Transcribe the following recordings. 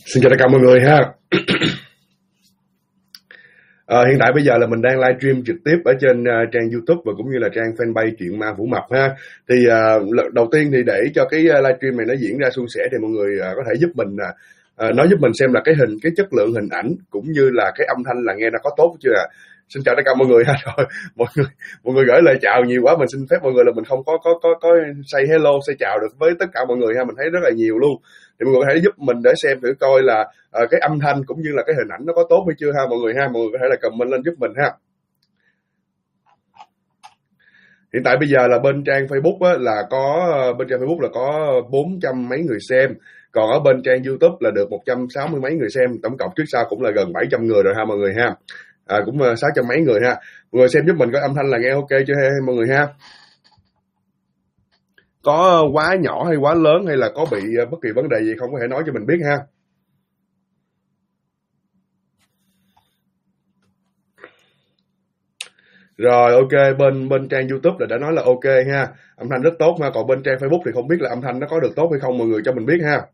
Xin chào tất cả mọi người ha. Hiện tại bây giờ là mình đang livestream trực tiếp ở trên trang YouTube và cũng như là trang fanpage Chuyện Ma Vũ Mập ha. Thì đầu tiên thì để cho cái livestream này nó diễn ra suôn sẻ thì mọi người có thể giúp mình nói giúp mình xem là cái chất lượng hình ảnh cũng như là cái âm thanh là nghe nó có tốt chưa ạ? Xin chào tất cả mọi người ha. Rồi mọi người gửi lời chào nhiều quá, mình xin phép mọi người là mình không có say hello, say chào được với tất cả mọi người ha. Mình thấy rất là nhiều luôn. Thì mọi người có thể giúp mình để xem thử coi là cái âm thanh cũng như là cái hình ảnh nó có tốt hay chưa ha mọi người ha. Mọi người có thể là comment lên giúp mình ha. Hiện tại bây giờ là bên trang Facebook á, là có 400 mấy người xem, còn ở bên trang YouTube là được 160 mấy người xem, tổng cộng trước sau cũng là gần 700 người rồi ha mọi người ha. Cũng 600 mấy người ha. Mọi người xem giúp mình có âm thanh là nghe ok chưa ha mọi người ha. Có quá nhỏ hay quá lớn hay là có bị bất kỳ vấn đề gì không có thể nói cho mình biết ha. Rồi ok, bên trang YouTube là đã nói là ok ha, âm thanh rất tốt ha, còn bên trang Facebook thì không biết là âm thanh nó có được tốt hay không, mọi người cho mình biết ha.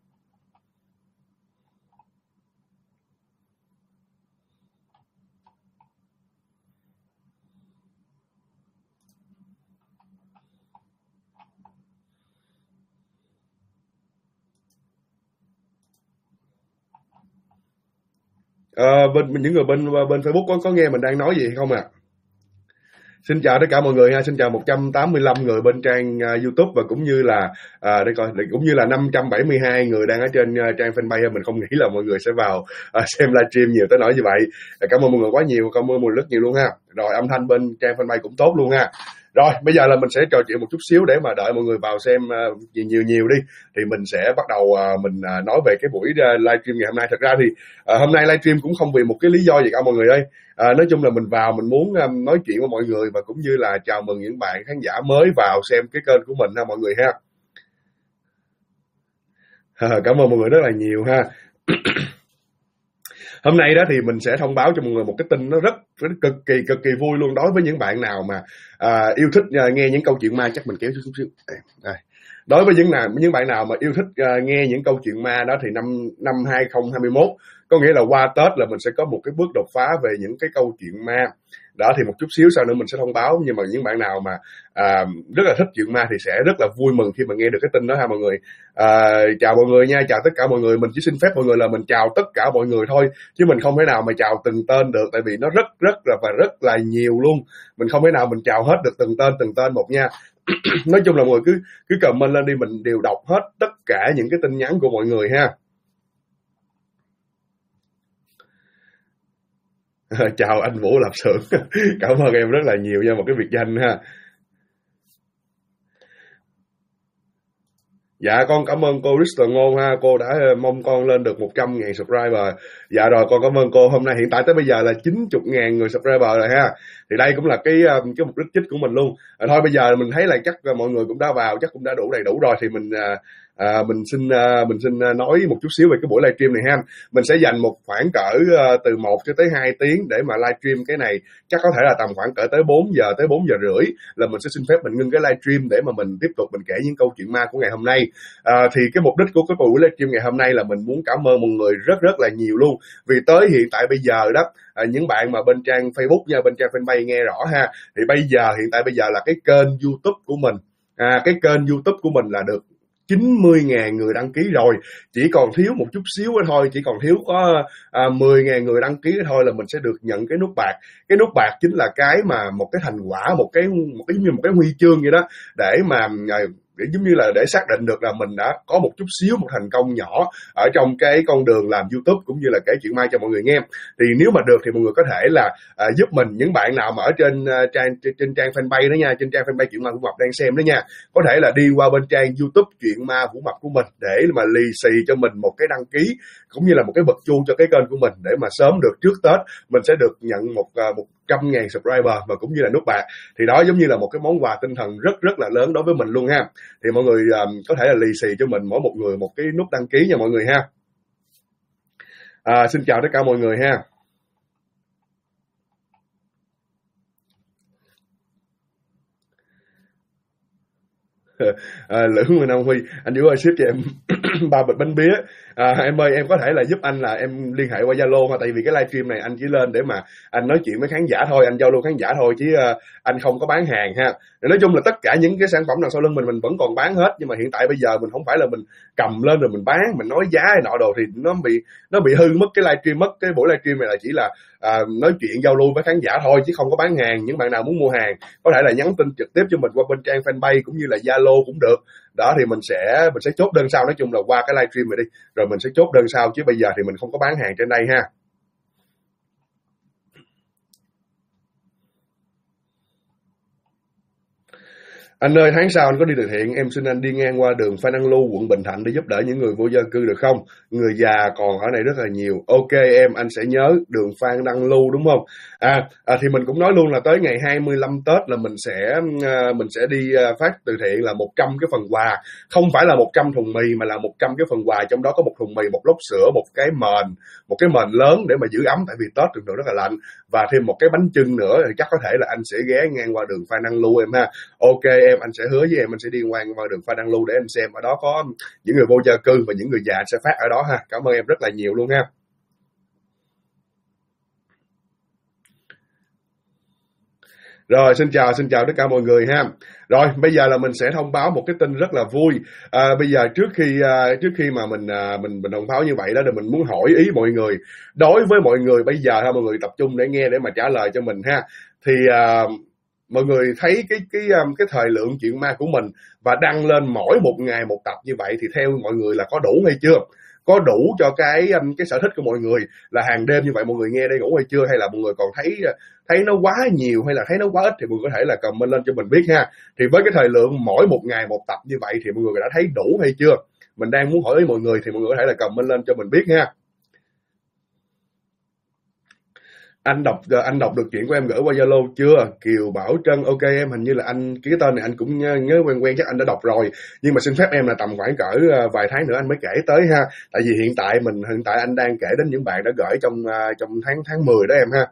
Bên những người bên Facebook có nghe mình đang nói gì không ạ? Xin chào tất cả mọi người ha, xin chào 185 người bên trang YouTube và cũng như là đây coi, cũng như là 572 người đang ở trên trang fanpage. Mình không nghĩ là mọi người sẽ vào xem livestream nhiều tới nỗi như vậy. Cảm ơn mọi người quá nhiều, cảm ơn mọi người rất nhiều luôn ha. Rồi âm thanh bên trang fanpage cũng tốt luôn ha. Rồi bây giờ là mình sẽ trò chuyện một chút xíu để mà đợi mọi người vào xem nhiều đi, thì mình sẽ bắt đầu mình nói về cái buổi livestream ngày hôm nay. Thật ra thì hôm nay livestream cũng không vì một cái lý do gì cả mọi người ơi. Nói chung là mình vào mình muốn nói chuyện với mọi người và cũng như là chào mừng những bạn khán giả mới vào xem cái kênh của mình ha mọi người ha. Cảm ơn mọi người rất là nhiều ha. Hôm nay đó thì mình sẽ thông báo cho mọi người một cái tin nó cực kỳ vui luôn, đối với những bạn nào mà yêu thích nghe những câu chuyện ma. Chắc mình kéo chút xíu. Đối với những bạn nào mà yêu thích nghe những câu chuyện ma đó thì năm 2021, có nghĩa là qua Tết là mình sẽ có một cái bước đột phá về những cái câu chuyện ma đó, thì một chút xíu sau nữa mình sẽ thông báo. Nhưng mà những bạn nào mà rất là thích chuyện ma thì sẽ rất là vui mừng khi mà nghe được cái tin đó ha mọi người. Chào mọi người nha, chào tất cả mọi người. Mình chỉ xin phép mọi người là mình chào tất cả mọi người thôi, chứ mình không thể nào mà chào từng tên được, tại vì nó rất là nhiều luôn. Mình không thể nào mình chào hết được từng tên một nha. Nói chung là mọi người cứ comment lên đi, mình đều đọc hết tất cả những cái tin nhắn của mọi người ha. Chào anh Vũ Lập Xưởng. Cảm ơn em rất là nhiều nha, một cái biệt danh ha. Dạ con cảm ơn cô Richter Ngôn ha, cô đã mong con lên được 100.000 subscriber. Dạ rồi con cảm ơn cô. Hôm nay hiện tại tới bây giờ là 90.000 người subscriber rồi ha. Thì đây cũng là cái mục đích chính của mình luôn. Thôi bây giờ mình thấy là chắc mọi người cũng đã vào, chắc cũng đã đủ đầy đủ rồi, thì mình xin nói một chút xíu về cái buổi livestream này ha. Mình sẽ dành một khoảng cỡ từ 1 cho tới 2 tiếng để mà livestream cái này, chắc có thể là tầm khoảng cỡ tới 4 giờ tới 4 giờ rưỡi là mình sẽ xin phép mình ngưng cái livestream để mà mình tiếp tục mình kể những câu chuyện ma của ngày hôm nay. Thì cái mục đích của cái buổi livestream ngày hôm nay là mình muốn cảm ơn mọi người rất là nhiều luôn, vì tới hiện tại bây giờ đó, những bạn mà bên trang Facebook nha, bên trang fanpage nghe rõ ha, thì hiện tại bây giờ là cái kênh YouTube của mình, cái kênh YouTube của mình là được 90.000 người đăng ký rồi, chỉ còn thiếu một chút xíu thôi, chỉ còn thiếu có 10.000 người đăng ký thôi là mình sẽ được nhận cái nút bạc. Cái nút bạc chính là cái mà một cái thành quả, một cái như một cái huy chương vậy đó, để mà giống như là để xác định được là mình đã có một chút xíu một thành công nhỏ ở trong cái con đường làm YouTube cũng như là kể chuyện ma cho mọi người nghe. Thì nếu mà được thì mọi người có thể là giúp mình, những bạn nào mà ở trên trang fanpage đó nha, trên trang fanpage Chuyện Ma Vũ Mập đang xem đó nha, có thể là đi qua bên trang YouTube Chuyện Ma Vũ Mập của mình để mà lì xì cho mình một cái đăng ký cũng như là một cái bật chuông cho cái kênh của mình, để mà sớm được trước Tết mình sẽ được nhận 100.000 subscriber và cũng như là nút bạc. Thì đó giống như là một cái món quà tinh thần rất là lớn đối với mình luôn ha. Thì mọi người có thể là lì xì cho mình mỗi một người một cái nút đăng ký nha mọi người ha. Xin chào tất cả mọi người ha. Lưỡng Minh Ông Huy, anh Vũ ơi ship cho em 3 bịch bánh bía. Em ơi, em có thể là giúp anh là em liên hệ qua Zalo ha, tại vì cái livestream này anh chỉ lên để mà anh nói chuyện với khán giả thôi, anh giao lưu khán giả thôi, chứ anh không có bán hàng ha. Nói chung là tất cả những cái sản phẩm đằng sau lưng mình vẫn còn bán hết, nhưng mà hiện tại bây giờ mình không phải là mình cầm lên rồi mình bán, mình nói giá hay nọ đồ thì nó bị hư mất cái livestream, mất cái buổi livestream này là chỉ là nói chuyện giao lưu với khán giả thôi chứ không có bán hàng. Những bạn nào muốn mua hàng có thể là nhắn tin trực tiếp cho mình qua bên trang fanpage cũng như là Zalo cũng được. Đó thì mình sẽ chốt đơn sau, nói chung là qua cái livestream này đi rồi mình sẽ chốt đơn sau, chứ bây giờ thì mình không có bán hàng trên đây ha. Anh ơi, tháng sau anh có đi từ thiện, em xin anh đi ngang qua đường Phan Đăng Lưu, quận Bình Thạnh để giúp đỡ những người vô gia cư được không? Người già còn ở này rất là nhiều. Ok em, anh sẽ nhớ đường Phan Đăng Lưu đúng không? Thì mình cũng nói luôn là tới ngày 25 Tết là mình sẽ đi phát từ thiện là 100 cái phần quà, không phải là 100 thùng mì mà là 100 cái phần quà, trong đó có một thùng mì, một lốc sữa, một cái mền lớn để mà giữ ấm, tại vì Tết thường thường rất là lạnh, và thêm một cái bánh chưng nữa, thì chắc có thể là anh sẽ ghé ngang qua đường Phan Đăng Lưu em ha. Ok em, anh sẽ hứa với em anh sẽ đi ngang qua đường Phan Đăng Lưu để em xem ở đó có những người vô gia cư và những người già sẽ phát ở đó ha. Cảm ơn em rất là nhiều luôn ha. Rồi, xin chào tất cả mọi người ha. Rồi, bây giờ là mình sẽ thông báo một cái tin rất là vui. Bây giờ trước khi mà mình thông báo như vậy đó, thì mình muốn hỏi ý mọi người. Đối với mọi người bây giờ ha, mọi người tập trung để nghe để mà trả lời cho mình ha. Thì mọi người thấy cái thời lượng chuyện ma của mình và đăng lên mỗi một ngày một tập như vậy thì theo mọi người là có đủ hay chưa? Có đủ cho cái sở thích của mọi người là hàng đêm như vậy mọi người nghe đây ngủ hay chưa, hay là mọi người còn thấy nó quá nhiều hay là thấy nó quá ít, thì mọi người có thể là comment lên cho mình biết ha. Thì với cái thời lượng mỗi một ngày một tập như vậy thì mọi người đã thấy đủ hay chưa? Mình đang muốn hỏi ý mọi người thì mọi người có thể là comment lên cho mình biết ha. Anh đọc được chuyện của em gửi qua Zalo chưa? Kiều Bảo Trân, ok em, hình như là anh cái tên này anh cũng nhớ quen, chắc anh đã đọc rồi, nhưng mà xin phép em là tầm khoảng cỡ vài tháng nữa anh mới kể tới ha, tại vì hiện tại anh đang kể đến những bạn đã gửi trong tháng 10 đó em ha.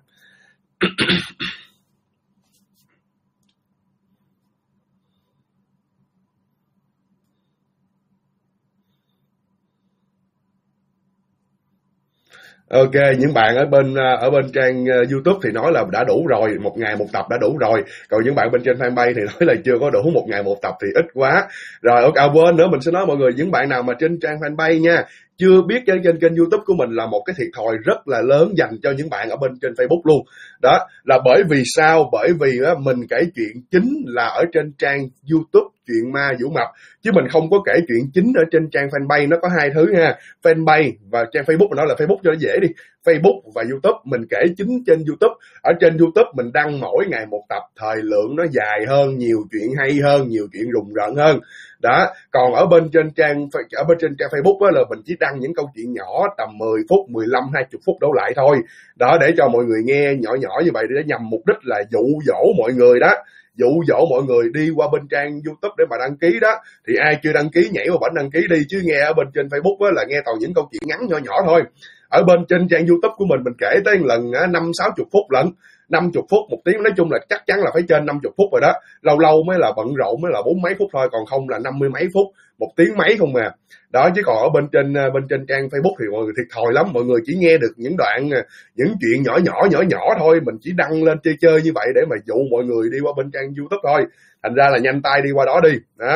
Ok, những bạn ở bên trang YouTube thì nói là đã đủ rồi, một ngày một tập đã đủ rồi. Còn những bạn bên trên fanpage thì nói là chưa có đủ, một ngày một tập thì ít quá. Rồi ok, quên nữa, mình sẽ nói mọi người, những bạn nào mà trên trang fanpage nha, chưa biết trên kênh YouTube của mình là một cái thiệt thòi rất là lớn dành cho những bạn ở bên trên Facebook luôn. Đó là bởi vì sao? Bởi vì mình kể chuyện chính là ở trên trang YouTube Chuyện Ma Vũ Mập, chứ mình không có kể chuyện chính ở trên trang fanpage. Nó có hai thứ ha, fanpage và trang Facebook. Mình nói là Facebook cho nó dễ đi, Facebook và YouTube. Mình kể chính trên YouTube. Ở trên YouTube mình đăng mỗi ngày một tập, thời lượng nó dài hơn, nhiều chuyện hay hơn, nhiều chuyện rùng rợn hơn. Đó, còn ở bên trên trang Facebook á, là mình chỉ đăng những câu chuyện nhỏ tầm 10 phút, 15, 20 phút đổ lại thôi. Đó, để cho mọi người nghe nhỏ nhỏ như vậy, để nhằm mục đích là dụ dỗ mọi người đó, dụ dỗ mọi người đi qua bên trang YouTube để mà đăng ký đó. Thì ai chưa đăng ký nhảy vào bấm đăng ký đi, chứ nghe ở bên trên Facebook á, là nghe toàn những câu chuyện ngắn nhỏ nhỏ thôi. Ở bên trên trang YouTube của mình kể tới lần 50-60 phút lận, 50 phút, một tiếng, nói chung là chắc chắn là phải trên 50 phút rồi đó. Lâu lâu mới là bận rộn mới là 40 mấy phút thôi, còn không là 50 mấy phút, một tiếng mấy không mà. Đó, chứ còn ở bên trên trang Facebook thì mọi người thiệt thòi lắm, mọi người chỉ nghe được những đoạn những chuyện nhỏ nhỏ thôi. Mình chỉ đăng lên chơi như vậy để mà dụ mọi người đi qua bên trang YouTube thôi. Thành ra là nhanh tay đi qua đó đi. Đó.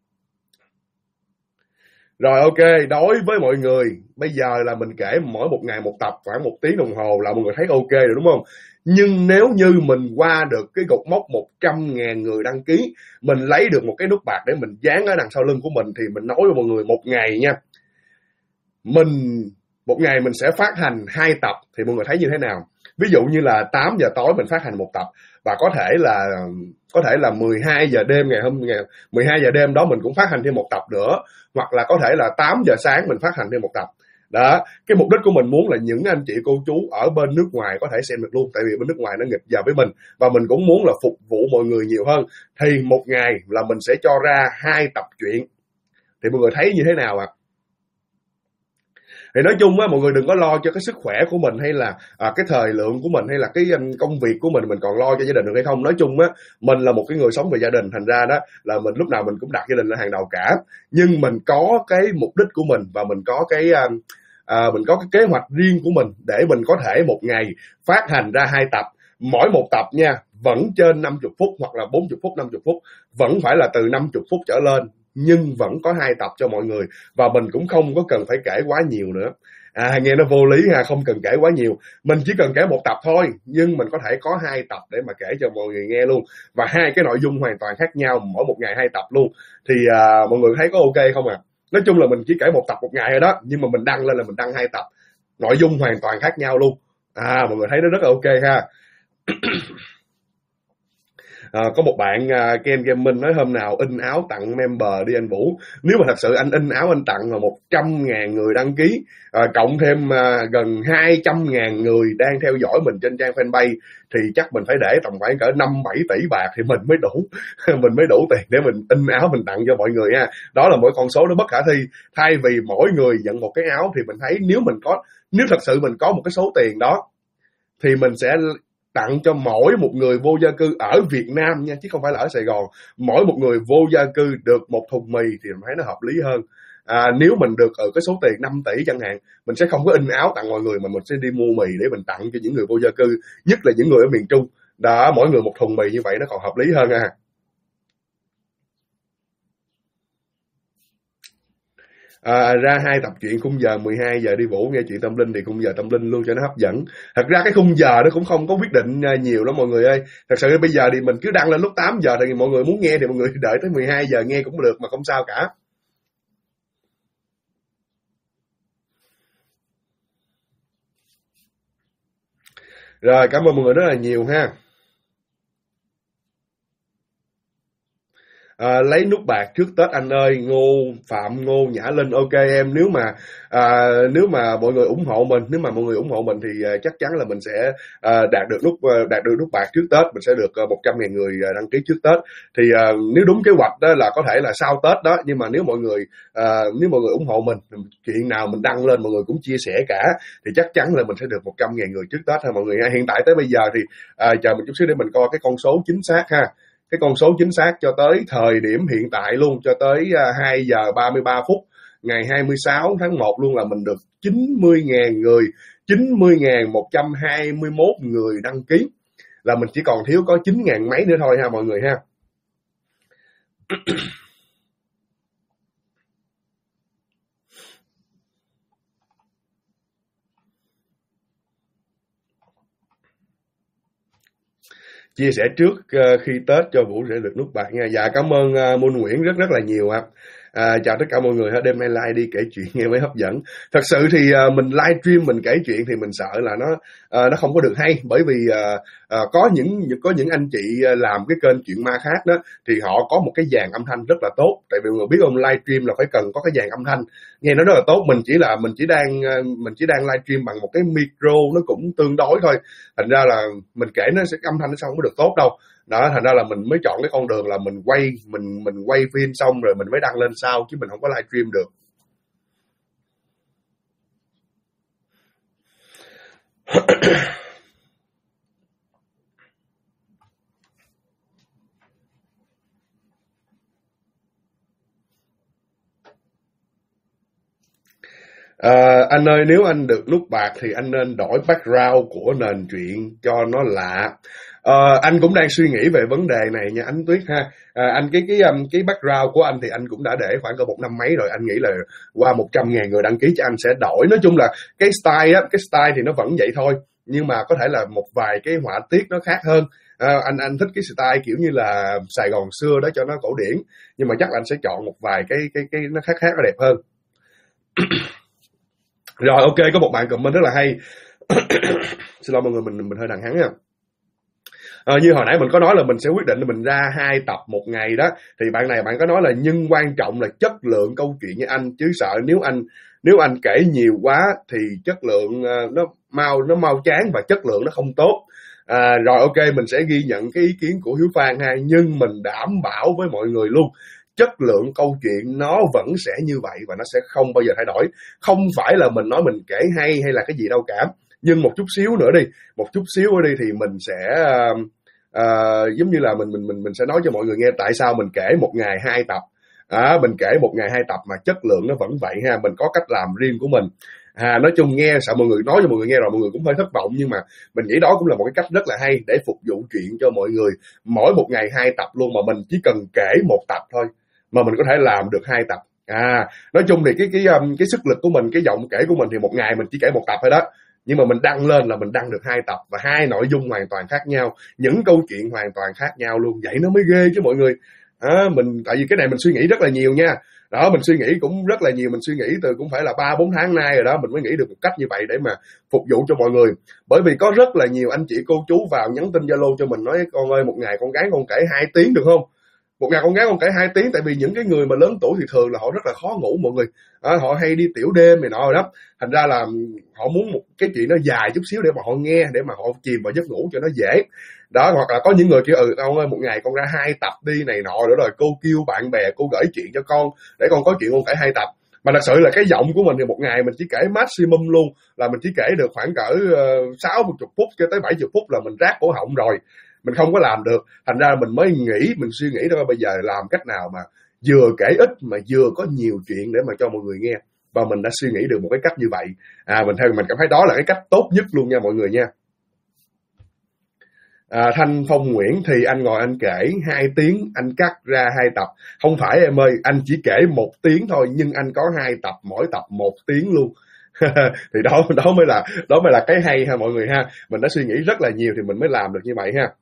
Rồi ok, đối với mọi người, bây giờ là mình kể mỗi một ngày một tập khoảng 1 tiếng đồng hồ là mọi người thấy ok rồi đúng không? Nhưng nếu như mình qua được cái cột mốc 100.000 người đăng ký, mình lấy được một cái nút bạc để mình dán ở đằng sau lưng của mình, thì mình nói với mọi người một ngày nha, một ngày mình sẽ phát hành 2 tập, thì mọi người thấy như thế nào? Ví dụ như là 8 giờ tối mình phát hành một tập, và có thể là 12 giờ đêm 12 giờ đêm đó mình cũng phát hành thêm một tập nữa, hoặc là có thể là 8 giờ sáng mình phát hành thêm một tập. Đó, cái mục đích của mình muốn là những anh chị cô chú ở bên nước ngoài có thể xem được luôn, tại vì bên nước ngoài nó nghịch giờ với mình, và mình cũng muốn là phục vụ mọi người nhiều hơn. Thì một ngày là mình sẽ cho ra 2 tập truyện, thì mọi người thấy như thế nào ạ? Thì nói chung á, mọi người đừng có lo cho cái sức khỏe của mình, hay là cái thời lượng của mình, hay là cái công việc của mình còn lo cho gia đình được hay không. Nói chung á, mình là một cái người sống về gia đình, thành ra đó là mình lúc nào mình cũng đặt gia đình lên hàng đầu cả. Nhưng mình có cái mục đích của mình, và mình có cái mình có cái kế hoạch riêng của mình để mình có thể một ngày phát hành ra 2 tập. Mỗi một tập nha vẫn trên 50 phút hoặc là 40 phút, 50 phút, vẫn phải là từ 50 phút trở lên, nhưng vẫn có 2 tập cho mọi người. Và mình cũng không có cần phải kể quá nhiều nữa. Nghe nó vô lý ha, không cần kể quá nhiều, mình chỉ cần kể một tập thôi, nhưng mình có thể có 2 tập để mà kể cho mọi người nghe luôn, và 2 cái nội dung hoàn toàn khác nhau, mỗi một ngày 2 tập luôn. Thì mọi người thấy có ok không à? Nói chung là mình chỉ kể một tập một ngày rồi đó, nhưng mà mình đăng lên là mình đăng 2 tập, nội dung hoàn toàn khác nhau luôn. Mọi người thấy nó rất là ok ha. Có một bạn Ken Gaming nói hôm nào in áo tặng member đi anh Vũ. Nếu mà thật sự anh in áo anh tặng là 100.000 người đăng ký, cộng thêm gần 200.000 người đang theo dõi mình trên trang fanpage, thì chắc mình phải để tầm khoảng cỡ 5-7 tỷ bạc thì mình mới đủ mình mới đủ tiền để mình in áo mình tặng cho mọi người ha. Đó là mỗi con số nó bất khả thi. Thay vì mỗi người nhận một cái áo, thì mình thấy nếu thật sự mình có một cái số tiền đó, thì mình sẽ tặng cho mỗi một người vô gia cư ở Việt Nam nha, chứ không phải là ở Sài Gòn. Mỗi một người vô gia cư được một thùng mì thì mình thấy nó hợp lý hơn. Nếu mình được ở cái số tiền 5 tỷ chẳng hạn, mình sẽ không có in áo tặng mọi người, mà mình sẽ đi mua mì để mình tặng cho những người vô gia cư, nhất là những người ở miền Trung. Đó, mỗi người một thùng mì như vậy nó còn hợp lý hơn ha. Ra 2 tập truyện khung giờ 12 giờ đi Vũ, nghe chuyện tâm linh thì khung giờ tâm linh luôn cho nó hấp dẫn. Thật ra cái khung giờ nó cũng không có quyết định nhiều lắm mọi người ơi. Thật sự bây giờ thì mình cứ đăng lên lúc 8 giờ, thì mọi người muốn nghe thì mọi người đợi tới 12 giờ nghe cũng được, mà không sao cả. Rồi, cảm ơn mọi người rất là nhiều ha. Lấy nút bạc trước Tết anh ơi. Phạm Ngô Nhã Linh, ok em. Nếu mà mọi người ủng hộ mình, thì chắc chắn là mình sẽ đạt được nút bạc trước Tết, mình sẽ được 100.000 người đăng ký trước Tết. Thì nếu đúng kế hoạch đó là có thể là sau Tết đó, nhưng mà nếu mọi người ủng hộ mình, chuyện nào mình đăng lên mọi người cũng chia sẻ cả, thì chắc chắn là mình sẽ được 100.000 người trước Tết ha mọi người. Hiện tại tới bây giờ thì chờ mình chút xíu để mình coi cái con số chính xác ha. Cái con số chính xác cho tới thời điểm hiện tại luôn, cho tới 2 giờ 33 phút ngày 26 tháng 1 luôn, là mình được 90.000 người, 90.121 người đăng ký, là mình chỉ còn thiếu có 9.000 mấy nữa thôi ha mọi người ha. Chia sẻ trước khi Tết cho Vũ sẽ được nút bạc nha. Dạ cảm ơn Môn Nguyễn rất rất là nhiều ạ. Chào tất cả mọi người ha. Đêm nay like đi, kể chuyện nghe mới hấp dẫn. Thật sự thì mình live stream mình kể chuyện thì mình sợ là nó không có được hay, bởi vì có những anh chị làm cái kênh chuyện ma khác đó, thì họ có một cái dàn âm thanh rất là tốt. Tại vì người biết không, live stream là phải cần có cái dàn âm thanh nghe nó rất là tốt. Mình chỉ đang live stream bằng một cái micro nó cũng tương đối thôi, thành ra là mình kể nó sẽ âm thanh nó không có được tốt đâu. Đó, thành ra là mình mới chọn cái con đường là mình quay phim xong rồi mình mới đăng lên sau, chứ mình không có live stream được. Anh ơi, nếu anh được nút bạc thì anh nên đổi background của nền truyện cho nó lạ. Anh cũng đang suy nghĩ về vấn đề này nha Ánh Tuyết ha. Anh cái background của anh thì anh cũng đã để khoảng cỡ 1 năm mấy rồi. Anh nghĩ là qua 100.000 người đăng ký cho anh sẽ đổi. Nói chung là cái style thì nó vẫn vậy thôi, nhưng mà có thể là một vài cái họa tiết nó khác hơn. Anh thích cái style kiểu như là Sài Gòn xưa đó cho nó cổ điển, nhưng mà chắc là anh sẽ chọn một vài cái nó khác nó đẹp hơn. Rồi ok, có một bạn comment rất là hay. Xin lỗi mọi người, mình hơi đằng hắng nha. Như hồi nãy mình có nói là mình sẽ quyết định là mình ra 2 tập một ngày đó, thì bạn có nói là nhưng quan trọng là chất lượng câu chuyện như anh, chứ sợ nếu anh kể nhiều quá thì chất lượng nó mau chán và chất lượng nó không tốt. Rồi ok, mình sẽ ghi nhận cái ý kiến của Hiếu Phan ha, nhưng mình đảm bảo với mọi người luôn, chất lượng câu chuyện nó vẫn sẽ như vậy và nó sẽ không bao giờ thay đổi. Không phải là mình nói mình kể hay là cái gì đâu cả, nhưng một chút xíu nữa đi, một chút xíu nữa đi thì mình sẽ giống như là mình sẽ nói cho mọi người nghe tại sao mình kể một ngày 2 tập. Mình kể một ngày 2 tập mà chất lượng nó vẫn vậy ha, mình có cách làm riêng của mình. Nói chung nghe sợ mọi người nói cho mọi người nghe rồi mọi người cũng hơi thất vọng, nhưng mà mình nghĩ đó cũng là một cái cách rất là hay để phục vụ chuyện cho mọi người. Mỗi một ngày 2 tập luôn, mà mình chỉ cần kể 1 tập thôi mà mình có thể làm được 2 tập. Nói chung thì cái sức lực của mình, cái giọng kể của mình thì một ngày mình chỉ kể 1 tập thôi đó, nhưng mà mình đăng lên là mình đăng được 2 tập và 2 nội dung hoàn toàn khác nhau, những câu chuyện hoàn toàn khác nhau luôn, vậy nó mới ghê chứ mọi người. Tại vì cái này mình suy nghĩ rất là nhiều nha. Đó, mình suy nghĩ cũng rất là nhiều, mình suy nghĩ từ cũng phải là 3-4 tháng nay rồi đó, mình mới nghĩ được một cách như vậy để mà phục vụ cho mọi người. Bởi vì có rất là nhiều anh chị cô chú vào nhắn tin Zalo cho mình nói con ơi, một ngày con gái con kể 2 tiếng được không? Một ngày con gái con kể 2 tiếng, tại vì những cái người mà lớn tuổi thì thường là họ rất là khó ngủ mọi người. Họ hay đi tiểu đêm này nọ rồi đó, thành ra là họ muốn một cái chuyện nó dài chút xíu để mà họ nghe, để mà họ chìm vào giấc ngủ cho nó dễ. Đó, hoặc là có những người kêu con ơi một ngày con ra 2 tập đi này nọ nữa, rồi cô kêu bạn bè cô gửi chuyện cho con để con có chuyện con kể 2 tập. Mà thật sự là cái giọng của mình thì một ngày mình chỉ kể maximum luôn là mình chỉ kể được khoảng cỡ 60 phút cho tới 70 phút là mình rát cổ họng rồi, mình không có làm được. Thành ra mình mới nghĩ, mình suy nghĩ đó bây giờ làm cách nào mà vừa kể ít mà vừa có nhiều chuyện để mà cho mọi người nghe, và mình đã suy nghĩ được một cái cách như vậy. Mình cảm thấy đó là cái cách tốt nhất luôn nha mọi người nha. Thanh Phong Nguyễn thì anh ngồi anh kể 2 tiếng, anh cắt ra 2 tập. Không phải em ơi, anh chỉ kể 1 tiếng thôi nhưng anh có 2 tập, mỗi tập 1 tiếng luôn. Thì đó mới là cái hay ha mọi người ha. Mình đã suy nghĩ rất là nhiều thì mình mới làm được như vậy ha.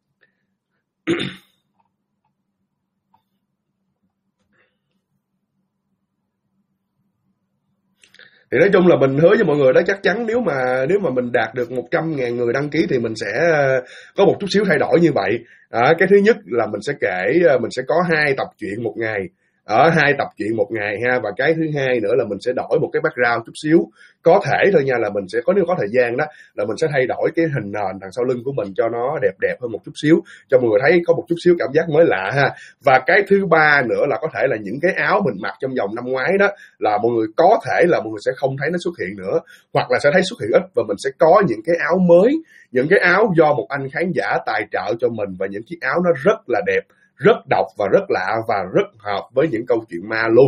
Thì nói chung là mình hứa với mọi người đó, chắc chắn nếu mà mình đạt được 100.000 người đăng ký thì mình sẽ có một chút xíu thay đổi như vậy. Cái thứ nhất là mình sẽ có 2 tập truyện một ngày, ở 2 tập truyện một ngày ha. Và cái thứ hai nữa là mình sẽ đổi một cái background chút xíu, có thể thôi nha, là mình sẽ có, nếu có thời gian đó, là mình sẽ thay đổi cái hình nền đằng sau lưng của mình cho nó đẹp đẹp hơn một chút xíu, cho mọi người thấy có một chút xíu cảm giác mới lạ ha. Và cái thứ ba nữa là có thể là những cái áo mình mặc trong vòng năm ngoái đó, là mọi người có thể là mọi người sẽ không thấy nó xuất hiện nữa, hoặc là sẽ thấy xuất hiện ít, và mình sẽ có những cái áo mới, những cái áo do một anh khán giả tài trợ cho mình, và những chiếc áo nó rất là đẹp, rất độc và rất lạ và rất hợp với những câu chuyện ma luôn.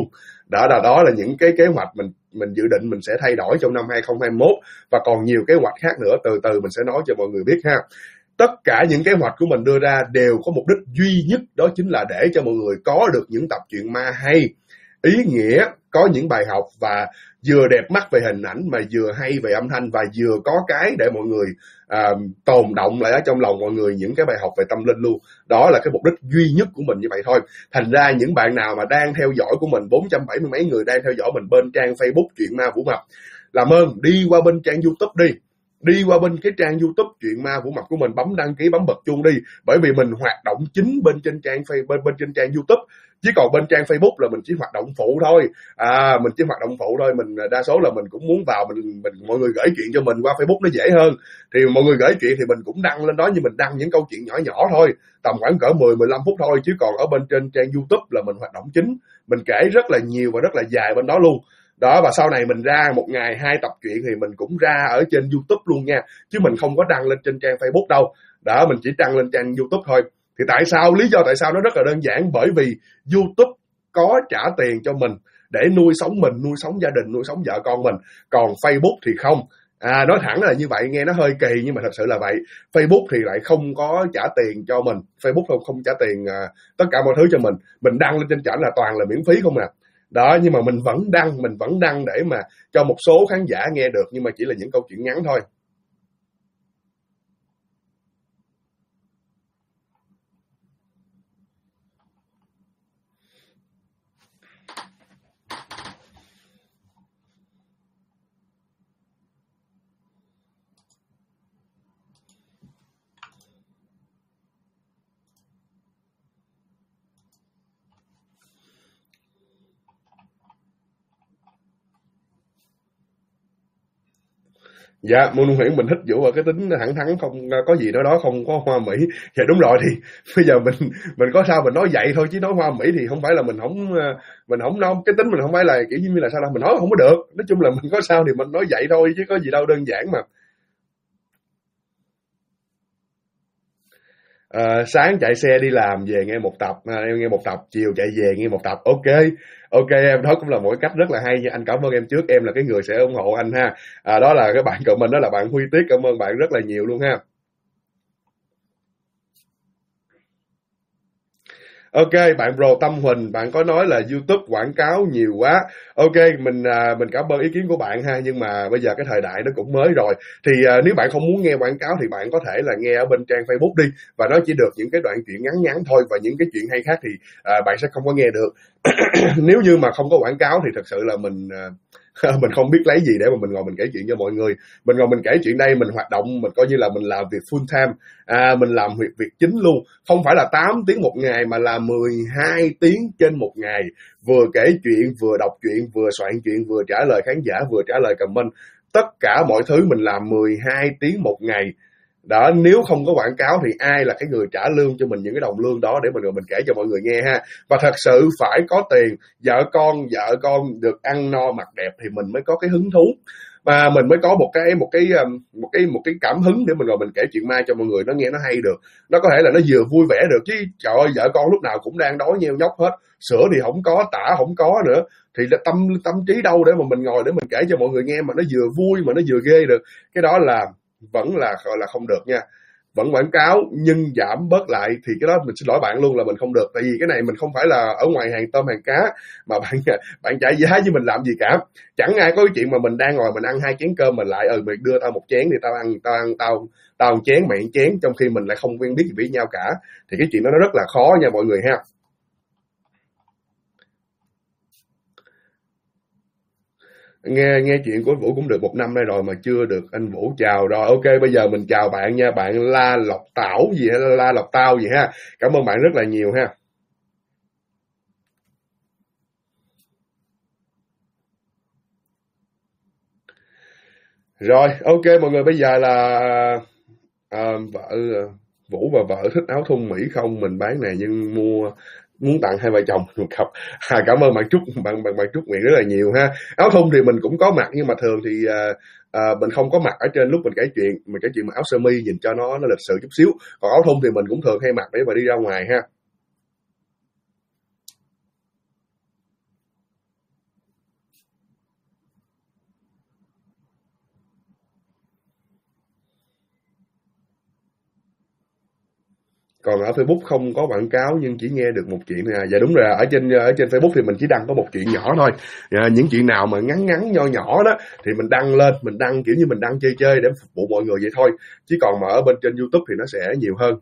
Đó là những cái kế hoạch mình dự định mình sẽ thay đổi trong năm 2021, và còn nhiều kế hoạch khác nữa, từ từ mình sẽ nói cho mọi người biết ha. Tất cả những kế hoạch của mình đưa ra đều có mục đích duy nhất, đó chính là để cho mọi người có được những tập truyện ma hay, ý nghĩa, có những bài học, và vừa đẹp mắt về hình ảnh mà vừa hay về âm thanh, và vừa có cái để mọi người tồn động lại ở trong lòng mọi người những cái bài học về tâm linh luôn. Đó là cái mục đích duy nhất của mình như vậy thôi. Thành ra những bạn nào mà đang theo dõi của mình, 470 mấy người đang theo dõi mình bên trang Facebook Chuyện Ma Vũ Mập, làm ơn đi qua bên trang YouTube đi qua bên cái trang YouTube Chuyện Ma Vũ Mập của mình, bấm đăng ký, bấm bật chuông đi, bởi vì mình hoạt động chính bên trên trang bên trên trang YouTube, chứ còn bên trang Facebook là mình chỉ hoạt động phụ thôi. Mình chỉ hoạt động phụ thôi, mình đa số là mình cũng muốn vào mọi người gửi chuyện cho mình qua Facebook nó dễ hơn, thì mọi người gửi chuyện thì mình cũng đăng lên đó, nhưng mình đăng những câu chuyện nhỏ nhỏ thôi, tầm khoảng cỡ 10-15 phút thôi, chứ còn ở bên trên trang YouTube là mình hoạt động chính, mình kể rất là nhiều và rất là dài bên đó luôn. Đó, và sau này mình ra một ngày 2 tập truyện thì mình cũng ra ở trên YouTube luôn nha, chứ mình không có đăng lên trên trang Facebook đâu. Đó, mình chỉ đăng lên trang YouTube thôi. Thì lý do tại sao nó rất là đơn giản, bởi vì YouTube có trả tiền cho mình để nuôi sống mình, nuôi sống gia đình, nuôi sống vợ con mình, còn Facebook thì không. Nói thẳng là như vậy, nghe nó hơi kỳ nhưng mà thật sự là vậy. Facebook thì lại không có trả tiền cho mình, Facebook không trả tiền tất cả mọi thứ cho mình đăng lên trên trển là toàn là miễn phí không à. Đó, nhưng mà mình vẫn đăng để mà cho một số khán giả nghe được, nhưng mà chỉ là những câu chuyện ngắn thôi. Dạ, Môn Nguyễn mình thích Vũ ở cái tính thẳng thắn, không có gì đó không có hoa mỹ. Dạ đúng rồi, thì bây giờ mình có sao mình nói vậy thôi, chứ nói hoa mỹ thì không phải là mình không nói cái tính mình không phải là kiểu như là sao đâu, mình nói không có được. Nói chung là mình có sao thì mình nói vậy thôi chứ có gì đâu, đơn giản mà. Sáng chạy xe đi làm về nghe một tập, em nghe một tập, chiều chạy về nghe một tập. Ok, ok em, đó cũng là một cái cách rất là hay nha. Anh cảm ơn em trước, em là cái người sẽ ủng hộ anh ha. Đó là cái bạn của mình, đó là bạn Huy Tiết, cảm ơn bạn rất là nhiều luôn ha. Ok, bạn Pro Tâm Huỳnh, bạn có nói là YouTube quảng cáo nhiều quá. Ok, mình cảm ơn ý kiến của bạn ha, nhưng mà bây giờ cái thời đại nó cũng mới rồi. Thì nếu bạn không muốn nghe quảng cáo thì bạn có thể là nghe ở bên trang Facebook đi, và nó chỉ được những cái đoạn chuyện ngắn ngắn thôi, và những cái chuyện hay khác thì bạn sẽ không có nghe được. Nếu như mà không có quảng cáo thì thật sự là mình không biết lấy gì để mà mình ngồi mình kể chuyện cho mọi người. Mình ngồi mình kể chuyện đây, mình hoạt động, mình coi như là mình làm việc full time, mình làm việc chính luôn, không phải là 8 tiếng một ngày mà là 12 tiếng trên một ngày, vừa kể chuyện, vừa đọc chuyện, vừa soạn chuyện, vừa trả lời khán giả, vừa trả lời comment, tất cả mọi thứ mình làm 12 tiếng một ngày. Đó, nếu không có quảng cáo thì ai là cái người trả lương cho mình những cái đồng lương đó để mình kể cho mọi người nghe ha. Và thật sự phải có tiền, vợ con được ăn no mặc đẹp thì mình mới có cái hứng thú, và mình mới có một cái cảm hứng để mình rồi mình kể chuyện ma cho mọi người nó nghe nó hay được. Nó có thể là nó vừa vui vẻ được, chứ trời ơi vợ con lúc nào cũng đang đói nheo nhóc hết, sữa thì không có, tả không có nữa, thì tâm tâm trí đâu để mà mình ngồi để mình kể cho mọi người nghe mà nó vừa vui mà nó vừa ghê được. Cái đó là vẫn là gọi là không được nha. Vẫn quảng cáo nhưng giảm bớt lại thì cái đó mình xin lỗi bạn luôn, là mình không được. Tại vì cái này mình không phải là ở ngoài hàng tôm hàng cá mà bạn trả giá với mình làm gì cả. Chẳng ai có cái chuyện mà mình đang ngồi mình ăn 2 chén cơm mình lại mày đưa tao 1 chén thì tao 1 chén mày 1 chén, trong khi mình lại không quen biết gì với nhau cả. Thì cái chuyện đó nó rất là khó nha mọi người ha. Nghe chuyện của anh Vũ cũng được 1 năm nay rồi mà chưa được anh Vũ chào. Rồi ok, bây giờ mình chào bạn nha, bạn La Lộc Tảo gì hay La Lộc Tao gì ha. Cảm ơn bạn rất là nhiều ha. Rồi ok mọi người, bây giờ là vợ Vũ và vợ thích áo thun Mỹ không, mình bán này nhưng muốn tặng hai vợ chồng một cặp. Cảm ơn bạn Trúc, bạn Trúc Nguyện rất là nhiều ha. Áo thun thì mình cũng có mặc, nhưng mà thường thì mình không có mặc ở trên lúc mình kể chuyện mà áo sơ mi nhìn cho nó lịch sự chút xíu. Còn áo thun thì mình cũng thường hay mặc để mà đi ra ngoài ha. Còn ở Facebook không có quảng cáo nhưng chỉ nghe được một chuyện nè. Dạ đúng rồi, ở trên Facebook thì mình chỉ đăng có một chuyện nhỏ thôi. Những chuyện nào mà ngắn ngắn nho nhỏ đó thì mình đăng lên, mình đăng kiểu như mình đăng chơi chơi để phục vụ mọi người vậy thôi. Chứ còn mà ở bên trên YouTube thì nó sẽ nhiều hơn.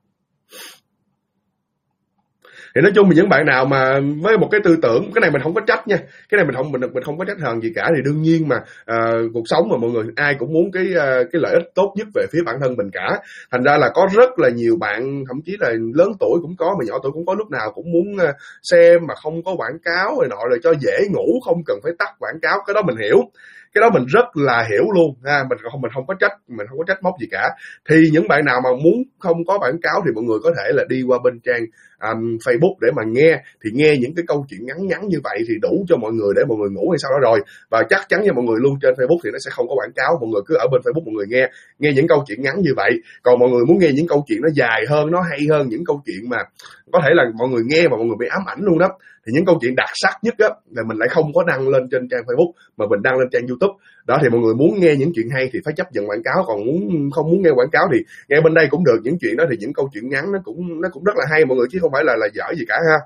Thì nói chung là những bạn nào mà với một cái tư tưởng, cái này mình không có trách nha, cái này mình không có trách hờn gì cả, thì đương nhiên mà cuộc sống mà mọi người ai cũng muốn cái lợi ích tốt nhất về phía bản thân mình cả. Thành ra là có rất là nhiều bạn, thậm chí là lớn tuổi cũng có mà nhỏ tuổi cũng có, lúc nào cũng muốn xem mà không có quảng cáo rồi nọ, rồi cho dễ ngủ không cần phải tắt quảng cáo. Cái đó mình hiểu, cái đó mình rất là hiểu luôn ha. Mình không có trách móc gì cả. Thì những bạn nào mà muốn không có quảng cáo thì mọi người có thể là đi qua bên trang Facebook để mà nghe, thì nghe những cái câu chuyện ngắn ngắn như vậy thì đủ cho mọi người để mọi người ngủ hay sao đó rồi. Và chắc chắn cho mọi người luôn, trên Facebook thì nó sẽ không có quảng cáo, mọi người cứ ở bên Facebook mọi người nghe những câu chuyện ngắn như vậy. Còn mọi người muốn nghe những câu chuyện nó dài hơn, nó hay hơn, những câu chuyện mà có thể là mọi người nghe mà mọi người bị ám ảnh luôn đó, thì những câu chuyện đặc sắc nhất á là mình lại không có đăng lên trên trang Facebook mà mình đăng lên trang YouTube. Đó, thì mọi người muốn nghe những chuyện hay thì phải chấp nhận quảng cáo, còn không muốn nghe quảng cáo thì nghe bên đây cũng được. Những chuyện đó thì những câu chuyện ngắn nó cũng rất là hay mọi người, chứ không phải là dở gì cả ha.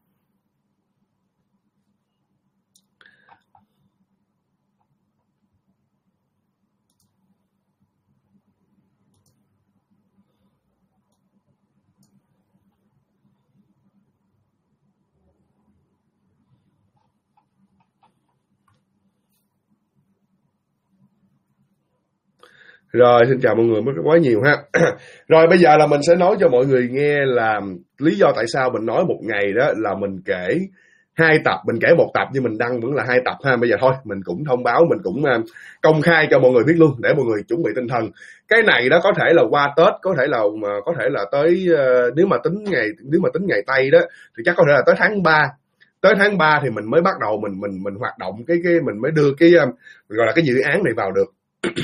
Rồi, xin chào mọi người, mất quá nhiều ha. Rồi bây giờ là mình sẽ nói cho mọi người nghe là lý do tại sao mình nói một ngày đó là mình kể 2 tập, mình kể 1 tập nhưng mình đăng vẫn là 2 tập ha. Bây giờ thôi mình cũng thông báo, mình cũng công khai cho mọi người biết luôn để mọi người chuẩn bị tinh thần. Cái này đó có thể là qua Tết, có thể là tới nếu mà tính ngày Tây đó thì chắc có thể là tới tháng 3. Tới tháng 3 thì mình mới bắt đầu mình hoạt động cái mình mới đưa cái gọi là cái dự án này vào được.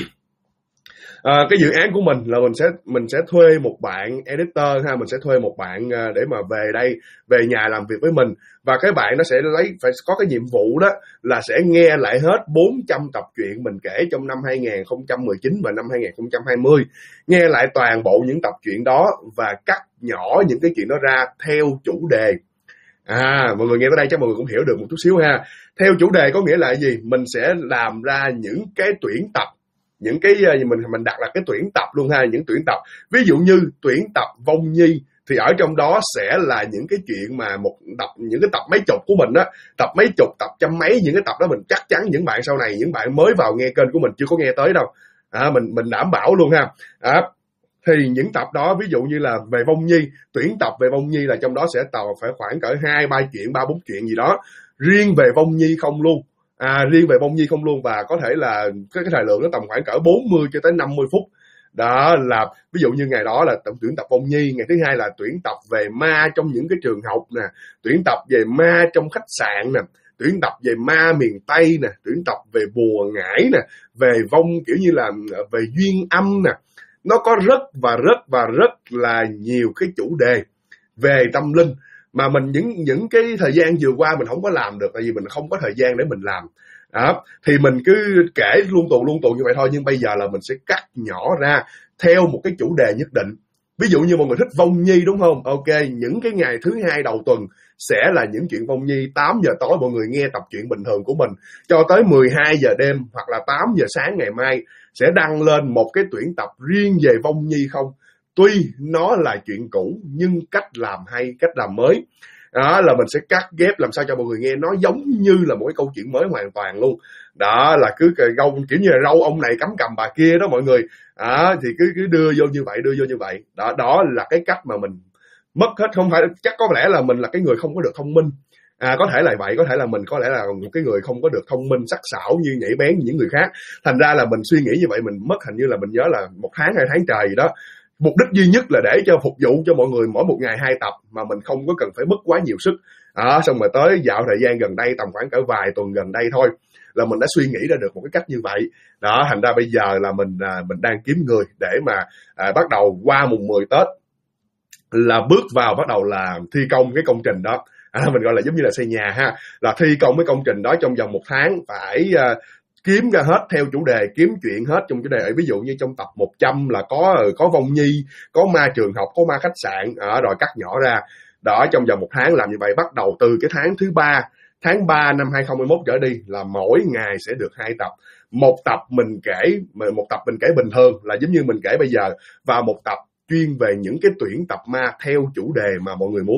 Cái dự án của mình là mình sẽ thuê một bạn editor ha, mình sẽ thuê một bạn để mà về đây, về nhà làm việc với mình, và cái bạn nó sẽ phải có cái nhiệm vụ đó là sẽ nghe lại hết 400 tập truyện mình kể trong năm 2019 và năm 2020, nghe lại toàn bộ những tập truyện đó và cắt nhỏ những cái chuyện đó ra theo chủ đề. Mọi người nghe tới đây chắc mọi người cũng hiểu được một chút xíu ha. Theo chủ đề có nghĩa là gì? Mình sẽ làm ra những cái tuyển tập, những cái mình đặt là cái tuyển tập luôn ha, những tuyển tập. Ví dụ như tuyển tập Vong Nhi thì ở trong đó sẽ là những cái chuyện mà những cái tập mấy chục của mình á, tập mấy chục, tập trăm mấy, những cái tập đó mình chắc chắn những bạn sau này, những bạn mới vào nghe kênh của mình chưa có nghe tới đâu. Mình đảm bảo luôn ha. Thì những tập đó ví dụ như là về Vong Nhi, tuyển tập về Vong Nhi là trong đó sẽ phải khoảng cỡ 2-3 chuyện, 3-4 chuyện gì đó riêng về Vong Nhi không luôn. Riêng về Vong Nhi không luôn, và có thể là cái thời lượng nó tầm khoảng cỡ 40 cho tới 50 phút. Đó là ví dụ như ngày đó là tuyển tập Vong Nhi, ngày thứ hai là tuyển tập về ma trong những cái trường học nè, tuyển tập về ma trong khách sạn nè, tuyển tập về ma miền Tây nè, tuyển tập về bùa ngải nè, về vong kiểu như là về duyên âm nè. Nó có rất là nhiều cái chủ đề về tâm linh mà mình những cái thời gian vừa qua mình không có làm được, tại vì mình không có thời gian để mình làm. Thì mình cứ kể luôn tù như vậy thôi, nhưng bây giờ là mình sẽ cắt nhỏ ra theo một cái chủ đề nhất định. Ví dụ như mọi người thích Vong Nhi đúng không? Ok, những cái ngày thứ hai đầu tuần sẽ là những chuyện Vong Nhi, 8 giờ tối mọi người nghe tập truyện bình thường của mình cho tới 12 giờ đêm hoặc là 8 giờ sáng ngày mai sẽ đăng lên một cái tuyển tập riêng về Vong Nhi không. Tuy nó là chuyện cũ nhưng cách làm hay, cách làm mới. Đó là mình sẽ cắt ghép làm sao cho mọi người nghe nó giống như là một cái câu chuyện mới hoàn toàn luôn. Đó là cứ kiểu như là râu ông này cắm cầm bà kia đó mọi người. Thì cứ đưa vô như vậy. Đó là cái cách mà mình mất hết. Không phải, chắc có lẽ là mình là cái người không có được thông minh. Có thể là vậy, có thể là mình có lẽ là một cái người không có được thông minh sắc sảo như nhảy bén như những người khác. Thành ra là mình suy nghĩ như vậy, mình mất hình như là mình nhớ là 1 tháng 2 tháng trời gì đó. Mục đích duy nhất là để cho phục vụ cho mọi người mỗi một ngày 2 tập mà mình không có cần phải mất quá nhiều sức. Xong rồi tới dạo thời gian gần đây tầm khoảng cỡ vài tuần gần đây thôi là mình đã suy nghĩ ra được một cái cách như vậy. Đó, thành ra bây giờ là mình đang kiếm người để mà bắt đầu qua mùng 10 Tết là bước vào bắt đầu là thi công cái công trình đó. Mình gọi là giống như là xây nhà ha, là thi công cái công trình đó trong vòng 1 tháng, phải kiếm ra hết theo chủ đề, kiếm chuyện hết trong chủ đề. Ví dụ như trong tập 100 là có Vong Nhi, có ma trường học, có ma khách sạn, rồi cắt nhỏ ra. Đó, trong vòng 1 tháng làm như vậy, bắt đầu từ cái tháng thứ 3, tháng 3 năm 2021 trở đi là mỗi ngày sẽ được 2 tập. Một tập mình kể bình thường là giống như mình kể bây giờ, và một tập chuyên về những cái tuyển tập ma theo chủ đề mà mọi người muốn.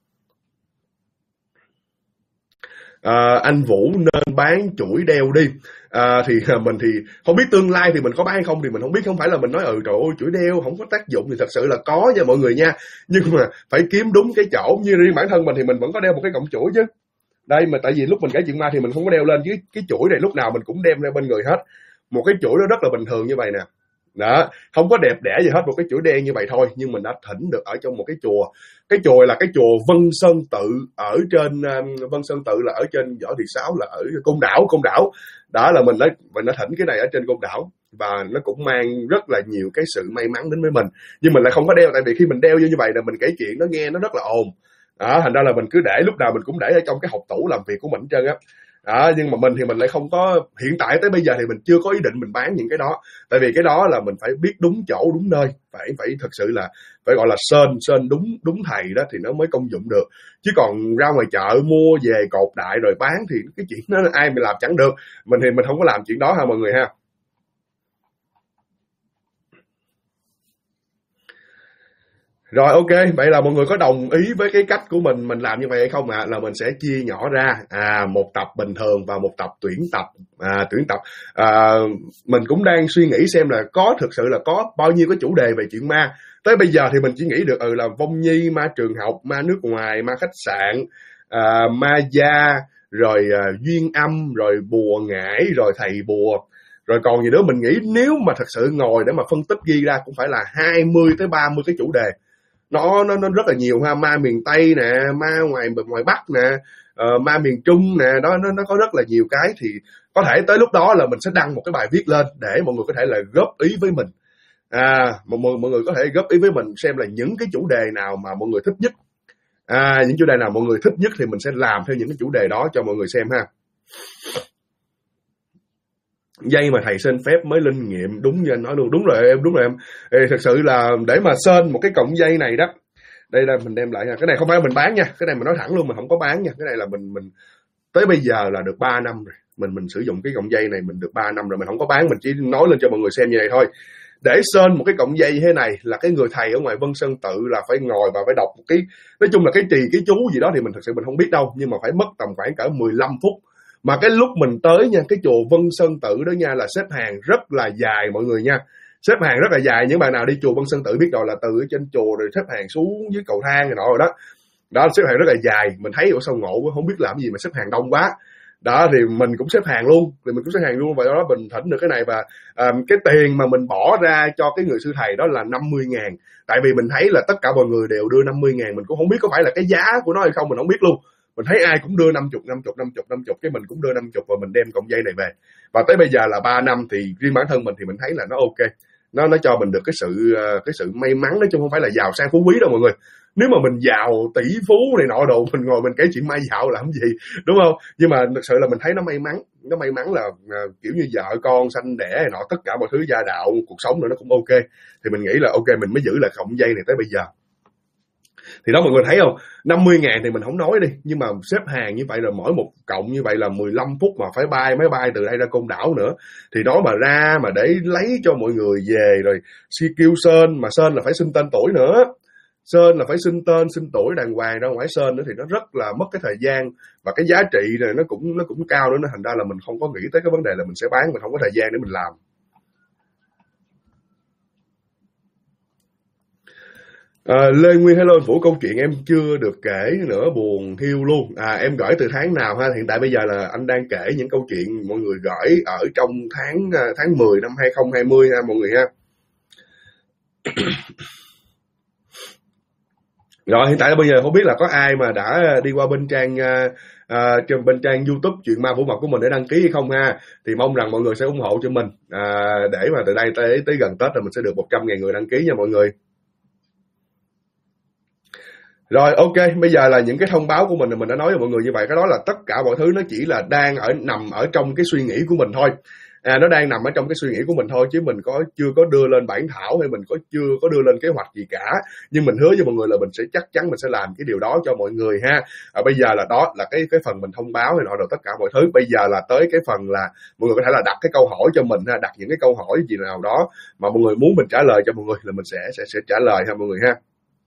Anh Vũ nên bán chuỗi đeo đi. Thì mình thì không biết tương lai thì mình có bán hay không thì mình không biết. Không phải là mình nói trời ơi chuỗi đeo không có tác dụng, thì thật sự là có nha mọi người nha, nhưng mà phải kiếm đúng cái chỗ. Như riêng bản thân mình thì mình vẫn có đeo một cái cọng chuỗi chứ. Đây mà tại vì lúc mình kể chuyện ma thì mình không có đeo lên, chứ cái chuỗi này lúc nào mình cũng đem ra bên người hết. Một cái chuỗi đó rất là bình thường như vậy nè. Đó, không có đẹp đẽ gì hết, một cái chuỗi đen như vậy thôi, nhưng mình đã thỉnh được ở trong một cái chùa. Cái chùa là cái chùa Vân Sơn Tự ở trên Vân Sơn Tự là ở trên Võ Thị Sáu, là ở Côn Đảo. Đó là mình đã thỉnh cái này ở trên Côn Đảo, và nó cũng mang rất là nhiều cái sự may mắn đến với mình. Nhưng mình lại không có đeo, tại vì khi mình đeo như vậy là mình kể chuyện nó nghe nó rất là ồn. Thành ra là mình cứ để, lúc nào mình cũng để ở trong cái hộp tủ làm việc của mình hết trơn á. Nhưng mà mình thì mình lại không có, hiện tại tới bây giờ thì mình chưa có ý định mình bán những cái đó, tại vì cái đó là mình phải biết đúng chỗ đúng nơi, phải thật sự là phải gọi là sơn đúng thầy đó thì nó mới công dụng được. Chứ còn ra ngoài chợ mua về cột đại rồi bán thì cái chuyện đó ai mà làm chẳng được. Mình thì mình không có làm chuyện đó ha mọi người ha. Rồi ok, vậy là mọi người có đồng ý với cái cách của mình làm như vậy hay không ạ? Là mình sẽ chia nhỏ ra một tập bình thường và một tập tuyển tập. Mình cũng đang suy nghĩ xem là có thực sự là có bao nhiêu cái chủ đề về chuyện ma. Tới bây giờ thì mình chỉ nghĩ được là Vong Nhi, ma trường học, ma nước ngoài, ma khách sạn, ma gia, rồi duyên âm, rồi bùa ngải, rồi thầy bùa, rồi còn gì nữa. Mình nghĩ nếu mà thật sự ngồi để mà phân tích ghi ra cũng phải là 20 tới 30 cái chủ đề. Nó rất là nhiều ha. Ma miền Tây nè, ma ngoài Bắc nè, ma miền Trung nè, đó nó có rất là nhiều cái. Thì có thể tới lúc đó là mình sẽ đăng một cái bài viết lên để mọi người có thể là góp ý với mình. Mọi người có thể góp ý với mình xem là những cái chủ đề nào mà mọi người thích nhất. Những chủ đề nào mọi người thích nhất thì mình sẽ làm theo những cái chủ đề đó cho mọi người xem ha. Dây mà thầy xin phép mới linh nghiệm, đúng như anh nói luôn. Đúng rồi em. Thật sự là để mà sên một cái cọng dây này đó, đây là mình đem lại nha. Cái này không phải mình bán nha, cái này mình nói thẳng luôn, mình không có bán nha. Cái này là mình tới bây giờ là được 3 năm rồi. Mình sử dụng cái cọng dây này mình được 3 năm rồi, mình không có bán, mình chỉ nói lên cho mọi người xem như này thôi. Để sên một cái cọng dây như thế này là cái người thầy ở ngoài Vân Sơn Tự là phải ngồi và phải đọc một cái, nói chung là cái trì cái chú gì đó thì mình thật sự mình không biết đâu, nhưng mà phải mất tầm khoảng cỡ 15 phút. Mà cái lúc mình tới nha, cái chùa Vân Sơn Tự đó nha, là xếp hàng rất là dài mọi người nha. Xếp hàng rất là dài. Những bạn nào đi chùa Vân Sơn Tự biết rồi, là từ ở trên chùa rồi xếp hàng xuống dưới cầu thang này nọ rồi đó. Đó, xếp hàng rất là dài. Mình thấy ở sao ngộ quá, không biết làm gì mà xếp hàng đông quá. Đó thì mình cũng xếp hàng luôn, và đó mình thỉnh được cái này. Và cái tiền mà mình bỏ ra cho cái người sư thầy đó là 50.000. Tại vì mình thấy là tất cả mọi người đều đưa 50.000, mình cũng không biết có phải là cái giá của nó hay không, mình không biết luôn. Mình thấy ai cũng đưa 50, cái mình cũng đưa 50 và mình đem cọng dây này về. Và tới bây giờ là 3 năm thì riêng bản thân mình thì mình thấy là nó ok. Nó cho mình được cái sự may mắn, nói chung không phải là giàu sang phú quý đâu mọi người. Nếu mà mình giàu tỷ phú này nọ đồ, mình ngồi mình kể chuyện mai dạo làm gì, đúng không? Nhưng mà thực sự là mình thấy nó may mắn là kiểu như vợ con sanh đẻ này nọ, tất cả mọi thứ gia đạo cuộc sống rồi nó cũng ok. Thì mình nghĩ là ok, mình mới giữ là cọng dây này tới bây giờ. Thì đó mọi người thấy không, 50.000 thì mình không nói đi, nhưng mà xếp hàng như vậy là mỗi một cộng như vậy là 15 phút mà phải bay máy bay từ đây ra Côn Đảo nữa. Thì đó mà ra mà để lấy cho mọi người về rồi kêu sên, mà sên là phải xin tên tuổi nữa. Sên là phải xin tên, xin tuổi đàng hoàng ra ngoài sên nữa, thì nó rất là mất cái thời gian. Và cái giá trị này nó cũng cao nữa, nó thành ra là mình không có nghĩ tới cái vấn đề là mình sẽ bán, mình không có thời gian để mình làm. Lê Nguyên hello anh Vũ, câu chuyện em chưa được kể nữa, buồn hiu luôn. Em gửi từ tháng nào ha? Hiện tại bây giờ là anh đang kể những câu chuyện mọi người gửi ở trong tháng 10 năm 2020 ha mọi người ha. Rồi hiện tại bây giờ không biết là có ai mà đã đi qua bên trang YouTube Chuyện Ma Vũ Mật của mình để đăng ký hay không ha. Thì mong rằng mọi người sẽ ủng hộ cho mình để mà từ đây tới gần Tết là mình sẽ được 100.000 người đăng ký nha mọi người. Rồi ok, bây giờ là những cái thông báo của mình đã nói với mọi người như vậy. Cái đó là tất cả mọi thứ nó chỉ là đang nằm ở trong cái suy nghĩ của mình thôi. Nó đang nằm ở trong cái suy nghĩ của mình thôi, chứ mình chưa có đưa lên bản thảo, hay mình chưa có đưa lên kế hoạch gì cả. Nhưng mình hứa với mọi người là mình sẽ chắc chắn mình sẽ làm cái điều đó cho mọi người ha. Bây giờ là đó là cái phần mình thông báo hay nọ rồi tất cả mọi thứ. Bây giờ là tới cái phần là mọi người có thể là đặt cái câu hỏi cho mình ha, đặt những cái câu hỏi gì nào đó mà mọi người muốn mình trả lời cho mọi người là mình sẽ trả lời ha mọi người ha.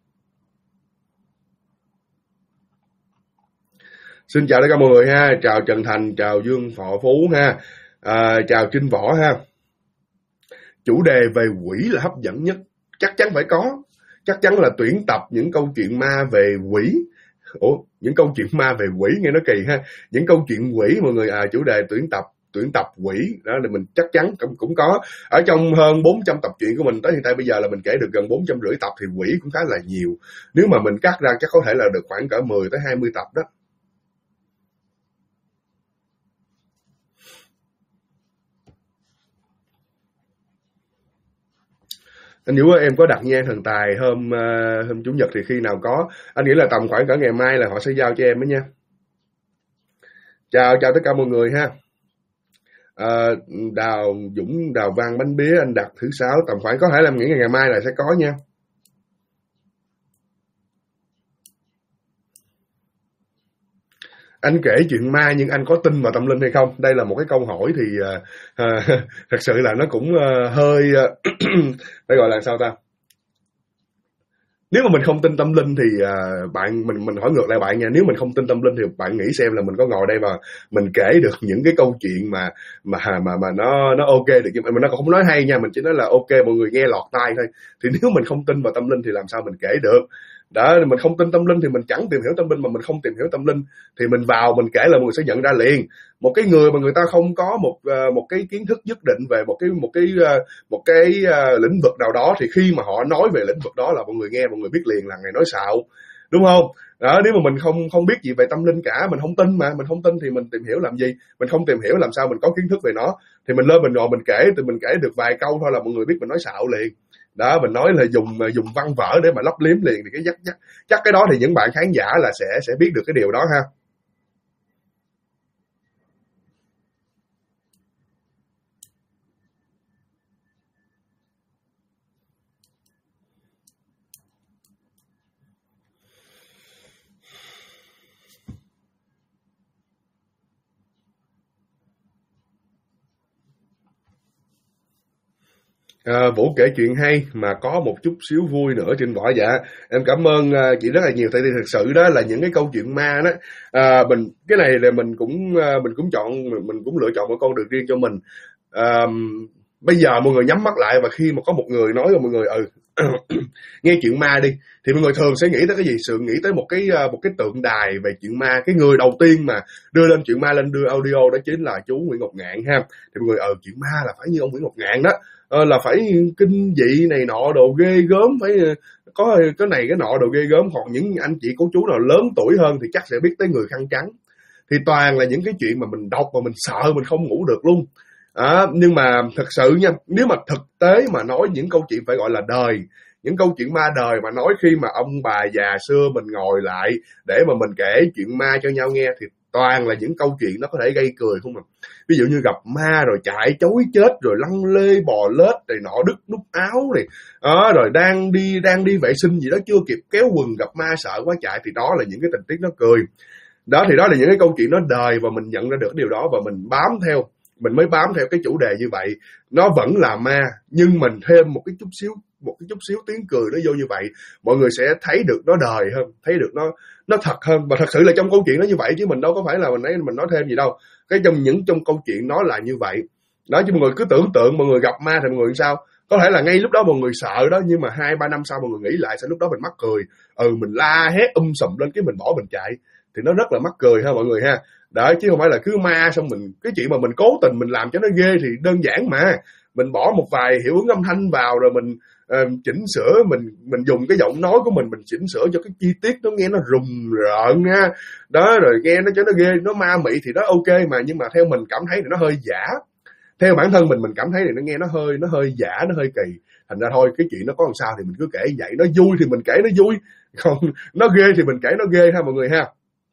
Xin chào tất cả mọi người ha, chào Trần Thành, chào Dương Thọ Phú ha, chào Trinh Võ ha. Chủ đề về quỷ là hấp dẫn nhất, chắc chắn phải có, chắc chắn là tuyển tập những câu chuyện ma về quỷ. Những câu chuyện ma về quỷ nghe nó kỳ ha, những câu chuyện quỷ mọi người, chủ đề tuyển tập quỷ đó là mình chắc chắn cũng có. Ở trong hơn 400 tập truyện của mình tới hiện tại bây giờ là mình kể được gần 450 tập, thì quỷ cũng khá là nhiều. Nếu mà mình cắt ra chắc có thể là được khoảng cỡ 10 tới 20 tập đó. Anh Vũ ơi, em có đặt nhang thần tài hôm Chủ nhật thì khi nào có? Anh nghĩ là tầm khoảng cỡ ngày mai là họ sẽ giao cho em đó nha. Chào tất cả mọi người ha. Đào Dũng, Đào Văn bánh bía anh đặt thứ 6, tầm khoảng có thể là nghĩ ngày mai là sẽ có nha. Anh kể chuyện ma nhưng anh có tin vào tâm linh hay không? Đây là một cái câu hỏi thì thật sự là nó cũng hơi phải gọi là sao ta? Nếu mà mình không tin tâm linh thì mình hỏi ngược lại bạn nha. Nếu mình không tin tâm linh thì bạn nghĩ xem là mình có ngồi đây mà mình kể được những cái câu chuyện mà nó ok được, nhưng mà nó cũng không nói hay nha, mình chỉ nói là ok mọi người nghe lọt tai thôi. Thì nếu mình không tin vào tâm linh thì làm sao mình kể được? Đó, mình không tin tâm linh thì mình chẳng tìm hiểu tâm linh, mà mình không tìm hiểu tâm linh thì mình vào mình kể là mọi người sẽ nhận ra liền. Một cái người mà người ta không có một cái kiến thức nhất định về một cái lĩnh vực nào đó, thì khi mà họ nói về lĩnh vực đó là mọi người nghe, mọi người biết liền là người nói xạo, đúng không? Đó, nếu mà mình không biết gì về tâm linh cả, mình không tin, mà mình không tin thì mình tìm hiểu làm gì? Mình không tìm hiểu làm sao mình có kiến thức về nó? Thì mình lên mình ngồi mình kể, thì mình kể được vài câu thôi là mọi người biết mình nói xạo liền. Đó, mình nói là dùng văn vở để mà lấp liếm liền, thì cái chắc cái đó thì những bạn khán giả là sẽ biết được cái điều đó ha. Vũ kể chuyện hay mà có một chút xíu vui nữa trên vỏ. Dạ em cảm ơn chị rất là nhiều. Tại vì thực sự đó là những cái câu chuyện ma đó, cái này là mình cũng chọn, mình cũng lựa chọn một con đường riêng cho mình. À, bây giờ mọi người nhắm mắt lại, và khi mà có một người nói với mọi người nghe chuyện ma đi, thì mọi người thường sẽ nghĩ tới cái gì? Sự nghĩ tới một cái tượng đài về chuyện ma. Cái người đầu tiên mà đưa lên chuyện ma, lên đưa audio đó chính là chú Nguyễn Ngọc Ngạn ha. Thì mọi người chuyện ma là phải như ông Nguyễn Ngọc Ngạn đó, là phải kinh dị này nọ đồ ghê gớm, phải có cái này cái nọ đồ ghê gớm. Còn những anh chị cô chú nào lớn tuổi hơn thì chắc sẽ biết tới người khăn trắng. Thì toàn là những cái chuyện mà mình đọc mà mình sợ, mình không ngủ được luôn. Nhưng mà thật sự nha, nếu mà thực tế mà nói những câu chuyện phải gọi là đời, những câu chuyện ma đời mà nói khi mà ông bà già xưa mình ngồi lại để mà mình kể chuyện ma cho nhau nghe, thì toàn là những câu chuyện nó có thể gây cười không à. Ví dụ như gặp ma rồi chạy chối chết, rồi lăn lê bò lết này nọ, đứt nút áo này, rồi đang đi vệ sinh gì đó chưa kịp kéo quần gặp ma sợ quá chạy, thì đó là những cái tình tiết nó cười. Đó, thì đó là những cái câu chuyện nó đời, và mình nhận ra được điều đó và mình mới bám theo cái chủ đề như vậy. Nó vẫn là ma, nhưng mình thêm một cái chút xíu tiếng cười nó vô như vậy, mọi người sẽ thấy được nó đời hơn, thấy được nó thật hơn. Và thật sự là trong câu chuyện nó như vậy, chứ mình đâu có phải là mình nói thêm gì đâu. Trong câu chuyện nó là như vậy đó. Chứ mọi người cứ tưởng tượng mọi người gặp ma thì mọi người sao? Có thể là ngay lúc đó mọi người sợ đó, nhưng mà 2-3 năm sau mọi người nghĩ lại, sao lúc đó mình mắc cười, mình la hét sùm lên cái mình bỏ mình chạy, thì nó rất là mắc cười ha mọi người ha. Đó, chứ không phải là cứ ma xong mình, cái chuyện mà mình cố tình mình làm cho nó ghê thì đơn giản mà. Mình bỏ một vài hiệu ứng âm thanh vào, rồi mình chỉnh sửa, mình dùng cái giọng nói của mình chỉnh sửa cho cái chi tiết nó nghe nó rùng rợn ha. Đó, rồi nghe nó cho nó ghê, nó ma mị thì đó ok mà. Nhưng mà theo mình cảm thấy thì nó hơi giả. Theo bản thân mình cảm thấy thì nó nghe nó hơi giả, nó hơi kỳ. Thành ra thôi, cái chuyện nó có làm sao thì mình cứ kể vậy. Nó vui thì mình kể nó vui, còn nó ghê thì mình kể nó ghê ha mọi người ha.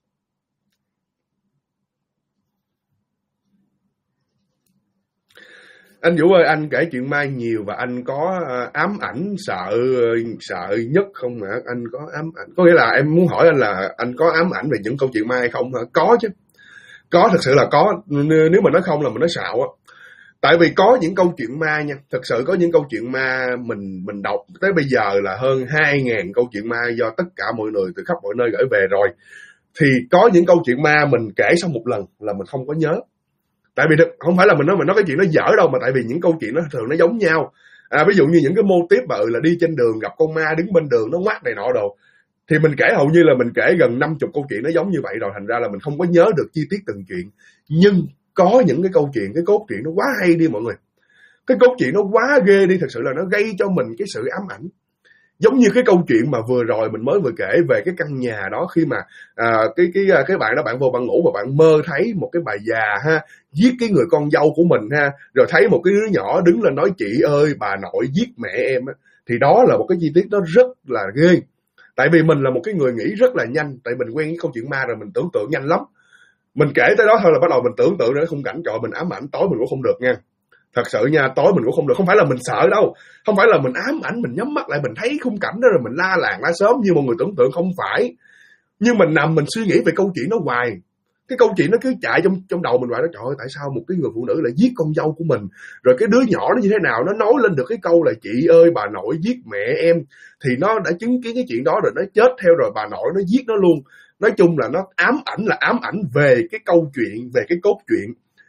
Anh Vũ ơi, anh kể chuyện ma nhiều và anh có ám ảnh sợ nhất không hả? Anh có ám ảnh, có nghĩa là em muốn hỏi anh là anh có ám ảnh về những câu chuyện ma hay không hả? Có chứ, có, thật sự là có. Nếu mà nói không là mình nói xạo á. Tại vì có những câu chuyện ma nha, thật sự có những câu chuyện ma mình đọc tới bây giờ là hơn 2.000 câu chuyện ma do tất cả mọi người từ khắp mọi nơi gửi về rồi. Thì có những câu chuyện ma mình kể xong một lần là mình không có nhớ. Tại vì không phải là mình nói cái chuyện nó dở đâu, mà tại vì những câu chuyện nó thường nó giống nhau. Ví dụ như những cái mô típ là đi trên đường gặp con ma đứng bên đường nó ngoác này nọ đồ, thì mình kể hầu như là mình kể gần 50 câu chuyện nó giống như vậy rồi, thành ra là mình không có nhớ được chi tiết từng chuyện. Nhưng có những cái câu chuyện, cái cốt truyện nó quá hay đi mọi người, cái cốt truyện nó quá ghê đi, thật sự là nó gây cho mình cái sự ám ảnh. Giống như cái câu chuyện mà vừa rồi mình mới vừa kể về cái căn nhà đó, khi mà cái bạn đó, bạn vô bạn ngủ và bạn mơ thấy một cái bà già ha giết cái người con dâu của mình ha, rồi thấy một cái đứa nhỏ đứng lên nói chị ơi bà nội giết mẹ em á. Thì đó là một cái chi tiết đó rất là ghê. Tại vì mình là một cái người nghĩ rất là nhanh, tại mình quen với câu chuyện ma rồi, mình tưởng tượng nhanh lắm. Mình kể tới đó thôi là bắt đầu mình tưởng tượng ra khung cảnh, trời mình ám ảnh, tối mình cũng không được nha. Thật sự nha, tối mình cũng không được. Không phải là mình sợ đâu, không phải là mình ám ảnh, mình nhắm mắt lại mình thấy khung cảnh đó rồi mình la làng la sớm như mọi người tưởng tượng, không phải. Nhưng mình nằm mình suy nghĩ về câu chuyện nó hoài. Cái câu chuyện nó cứ chạy trong đầu mình hoài đó. Trời ơi, tại sao một cái người phụ nữ lại giết con dâu của mình, rồi cái đứa nhỏ nó như thế nào, nó nói lên được cái câu là chị ơi bà nội giết mẹ em, thì nó đã chứng kiến cái chuyện đó rồi, nó chết theo rồi bà nội nó giết nó luôn. Nói chung là nó ám ảnh về cái câu chuyện, về cái cốt truyện.